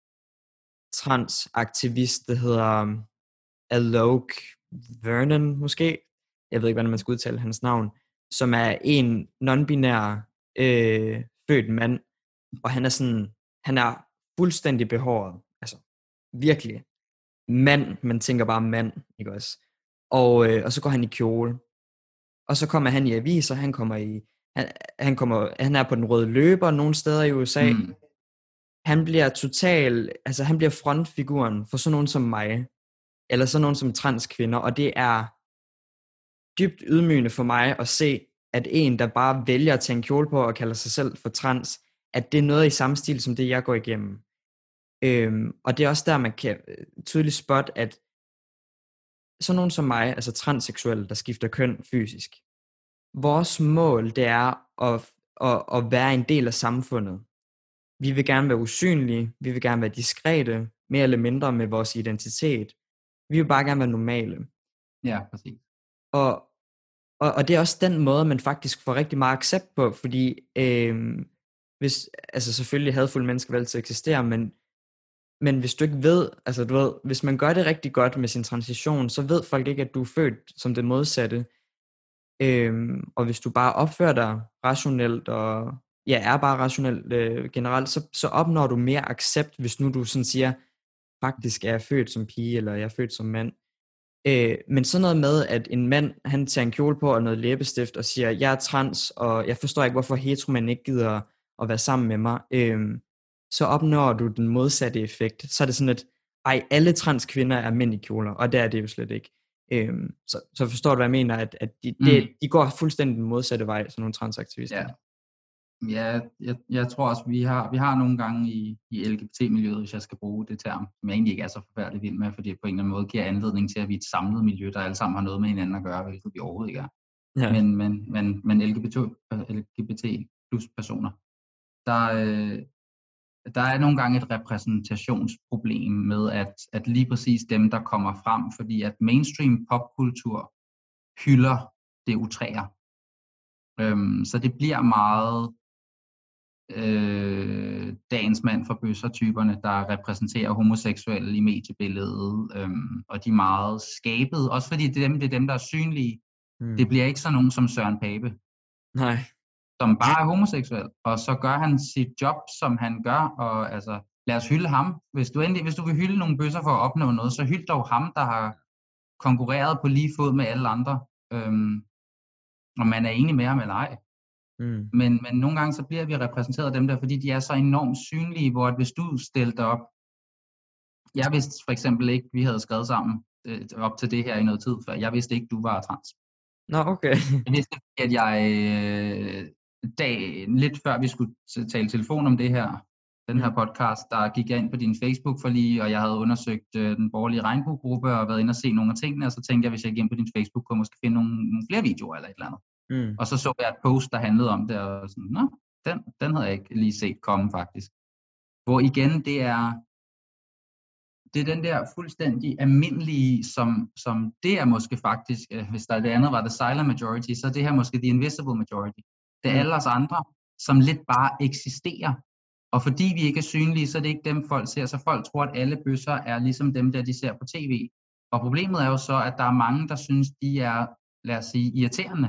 transaktivist, der hedder Alok Vernon, måske. Jeg ved ikke, hvordan man skal udtale hans navn. Som er en non-binær øh, født mand. Og han er sådan, han er fuldstændig behåret. Altså, virkelig. Mand, man tænker bare mand, ikke også? Og, øh, og så går han i kjole. Og så kommer han i aviser, han kommer i, han, han, kommer, han er på den røde løber nogle steder i U S A. Mm. Han bliver total, altså han bliver frontfiguren for sådan nogen som mig, eller sådan nogen som transkvinder, og det er dybt ydmygende for mig at se, at en, der bare vælger at tage en kjole på og kalder sig selv for trans, at det er noget i samme stil som det, jeg går igennem. Øhm, og det er også der, man kan tydeligt spotte, at sådan nogen som mig, altså transseksuelle, der skifter køn fysisk, vores mål, det er at, at, at være en del af samfundet. Vi vil gerne være usynlige, vi vil gerne være diskrete, mere eller mindre med vores identitet. Vi vil bare gerne være normale. Ja, præcis. Og, og, og det er også den måde, man faktisk får rigtig meget accept på, fordi øhm, hvis, altså selvfølgelig hadfulde mennesker vil altid eksistere, men, men hvis du ikke ved, altså du ved, hvis man gør det rigtig godt med sin transition, så ved folk ikke, at du er født som det modsatte. Øhm, og hvis du bare opfører dig rationelt, og ja, er bare rationelt øh, generelt, så, så opnår du mere accept, hvis nu du sådan siger, faktisk er jeg født som pige, eller jeg er født som mand. Øh, men sådan noget med, at en mand, han tager en kjole på og noget læbestift og siger, jeg er trans, og jeg forstår ikke, hvorfor heteromænd ikke gider at være sammen med mig, øh, så opnår du den modsatte effekt. Så er det sådan, at ej, alle trans kvinder er mænd i kjoler, og det er det jo slet ikke. Øh, så, så forstår du, hvad jeg mener, at, at de, Mm. de, de går fuldstændig den modsatte vej, sådan nogle transaktivister. Ja, ja jeg, jeg tror også, vi har, vi har nogle gange i, i L G B T-miljøet, hvis jeg skal bruge det term, som jeg egentlig ikke er så forfærdelig vild med, fordi det på en eller anden måde giver anledning til, at vi er et samlet miljø, der alle sammen har noget med hinanden at gøre, hvilket vi overhovedet ikke er. Ja. Men, men, men, men L G B T, L G B T plus personer, der, øh, der er nogle gange et repræsentationsproblem med, at, at lige præcis dem, der kommer frem, fordi at mainstream popkultur hylder det utræer. Øhm, så det bliver meget øh, dagens mand for bøsser-typerne, der repræsenterer homoseksuelle i mediebilledet, øhm, og de er meget skabet, også fordi det er dem, det er dem der er synlige. Mm. Det bliver ikke sådan nogen som Søren Pape. Nej. Som bare er homoseksuel, og så gør han sit job, som han gør, og altså, lad os hylde ham. Hvis du, endelig, hvis du vil hylde nogle bøsser for at opnå noget, så hyld dog ham, der har konkurreret på lige fod med alle andre. Øhm, og man er enig med ham eller ej. Mm. Men, men nogle gange så bliver vi repræsenteret af dem der, fordi de er så enormt synlige, hvor at hvis du stiller dig op, jeg vidste for eksempel ikke, vi havde skrevet sammen øh, op til det her i noget tid før, jeg vidste ikke, du var trans. Nå, okay. Jeg vidste, at jeg øh, dag, lidt før vi skulle tale telefon om det her, den her podcast, der gik jeg ind på din Facebook for lige, og jeg havde undersøgt øh, den borgerlige regnbuegruppe og været inde og se nogle af tingene, og så tænkte jeg, hvis jeg gik ind på din Facebook, kunne jeg måske finde nogle, nogle flere videoer eller et eller andet. Mm. Og så så jeg et post, der handlede om det, og sådan, nå, den, den havde jeg ikke lige set komme faktisk. Hvor igen, det er, det er den der fuldstændig almindelige, som, som det er måske faktisk, hvis der det andet var the silent majority, så det her måske the invisible majority. Det er mm. alle os andre, som lidt bare eksisterer. Og fordi vi ikke er synlige, så er det ikke dem, folk ser. Så folk tror, at alle bøsser er ligesom dem, der de ser på tv. Og problemet er jo så, at der er mange, der synes, de er, lad os sige, irriterende.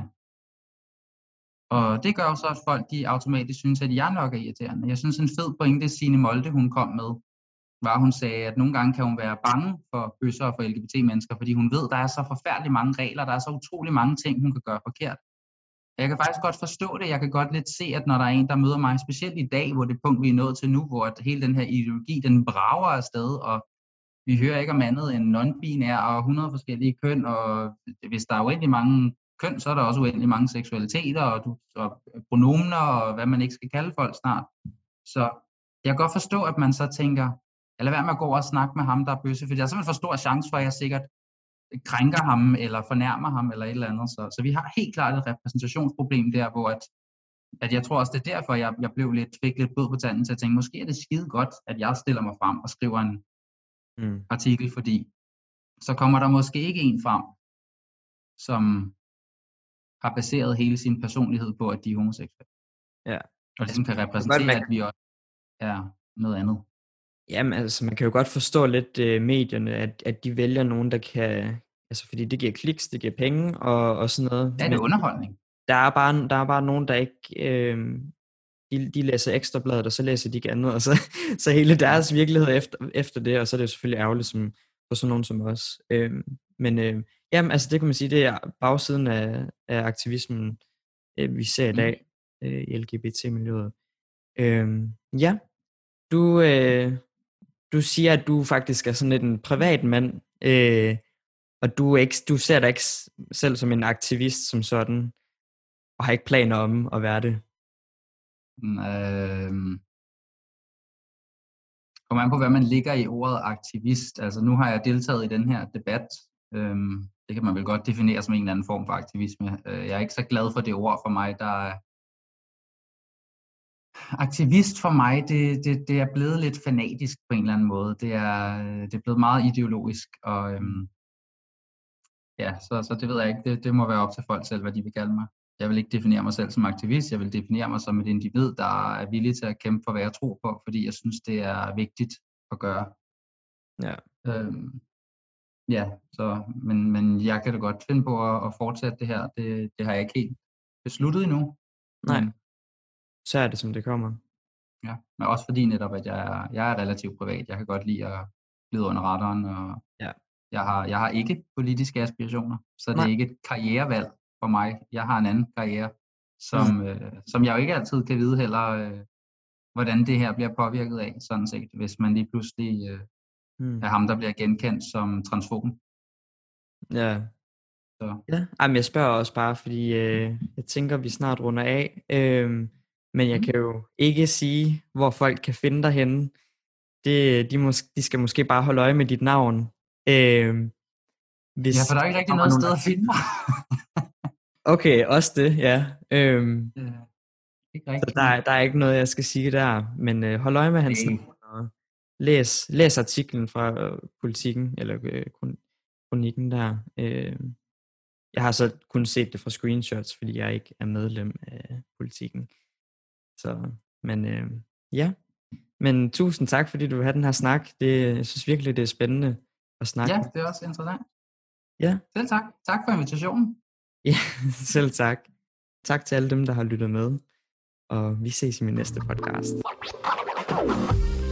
Og det gør jo så, at folk de automatisk synes, at jeg nok er irriterende. Jeg synes, en fed pointe, Signe Molde, hun kom med, var, hun sagde, at nogle gange kan hun være bange for bøsser og for L G B T-mennesker, fordi hun ved, at der er så forfærdeligt mange regler, der er så utrolig mange ting, hun kan gøre forkert. Jeg kan faktisk godt forstå det. Jeg kan godt lidt se, at når der er en, der møder mig, specielt i dag, hvor det punkt, vi er nået til nu, hvor at hele den her ideologi, den brager afsted, og vi hører ikke om andet end non-binær og hundrede forskellige køn, og hvis der er uendelig mange køn, så er der også uendelig mange seksualiteter, og, du, og pronomener, og hvad man ikke skal kalde folk snart. Så jeg kan godt forstå, at man så tænker, eller hvad med at gå og snakke med ham, der er bøsse, for der er simpelthen for stor chance for, at jeg sikkert krænker ham, eller fornærmer ham, eller et eller andet. Så, så vi har helt klart et repræsentationsproblem der, hvor at, at jeg tror også, det er derfor, jeg, jeg blev lidt, fik lidt blod på tanden til at tænke, måske er det skide godt, at jeg stiller mig frem og skriver en mm. artikel, fordi så kommer der måske ikke en frem, som har baseret hele sin personlighed på, at de er homoseksuelle. Ja. Og ligesom kan repræsentere, godt, man... at vi også er noget andet. Jamen altså, man kan jo godt forstå lidt uh, medierne, at, at de vælger nogen, der kan, altså fordi det giver kliks, det giver penge og, og sådan noget. Ja, det er underholdning. Der er bare, der er bare nogen, der ikke, øh, de, de læser Ekstrabladet, og så læser de ikke andet, og så, så hele deres virkelighed efter, efter det, og så er det jo selvfølgelig ærgerligt som, for sådan nogen som os. Øh, men øh, jamen altså, det kan man sige, det er bagsiden af, af aktivismen, øh, vi ser i dag øh, i L G B T-miljøet. Øh, ja, du... Øh, Du siger, at du faktisk er sådan lidt en privat mand, øh, og du, er ikke, du ser dig ikke selv som en aktivist som sådan, og har ikke planer om at være det. Øhm. Kommer an på, hvad man ligger i ordet aktivist. Altså nu har jeg deltaget i den her debat. Øhm, det kan man vel godt definere som en eller anden form for aktivisme. Jeg er ikke så glad for det ord for mig, der er aktivist for mig, det, det, det er blevet lidt fanatisk på en eller anden måde. Det er, det er blevet meget ideologisk, og øhm, ja, så, så det ved jeg ikke. Det, det må være op til folk selv, hvad de vil kalde mig. Jeg vil ikke definere mig selv som aktivist. Jeg vil definere mig som et individ, der er villig til at kæmpe for, hvad jeg tror på, fordi jeg synes, det er vigtigt at gøre. Ja. Øhm, ja, så, men, men jeg kan da godt finde på at, at fortsætte det her. Det, det har jeg ikke helt besluttet endnu. Nej. Men, så er det, som det kommer. Ja, men også fordi netop, at jeg er, jeg er relativt privat. Jeg kan godt lide at glide under radaren. Og, ja. Jeg har, jeg har ikke politiske aspirationer, så det Nej. er ikke et karrierevalg for mig. Jeg har en anden karriere, som, Mm. øh, som jeg jo ikke altid kan vide heller, øh, hvordan det her bliver påvirket af, sådan set, hvis man lige pludselig øh, Mm. er ham, der bliver genkendt som transfoben. Ja. Så. Ja, Jamen, jeg spørger også bare, fordi øh, jeg tænker, vi snart runder af. Øh, men jeg Mm. kan jo ikke sige, hvor folk kan finde dig henne. Det, de, mås- de skal måske bare holde øje med dit navn. Øh, hvis Ja, for der er ikke rigtig kommer noget nogle sted at finde mig. Okay, også det, ja. Øh, Ja, ikke så rigtig. der, er- der er ikke noget, jeg skal sige der. Men øh, hold øje med hans Nej. navn og læs, læs artiklen fra øh, Politikken, eller øh, kron- kronikken der. Øh, Jeg har så kun set det fra screenshots, fordi jeg ikke er medlem af Politikken. Så, men øh, ja. Men tusind tak, fordi du vil have den her snak. Det, jeg synes virkelig, det er spændende at snakke. Ja, det er også interessant. Ja. Selv tak. Tak for invitationen. Ja, selv tak. Tak til alle dem, der har lyttet med. Og vi ses i min næste podcast.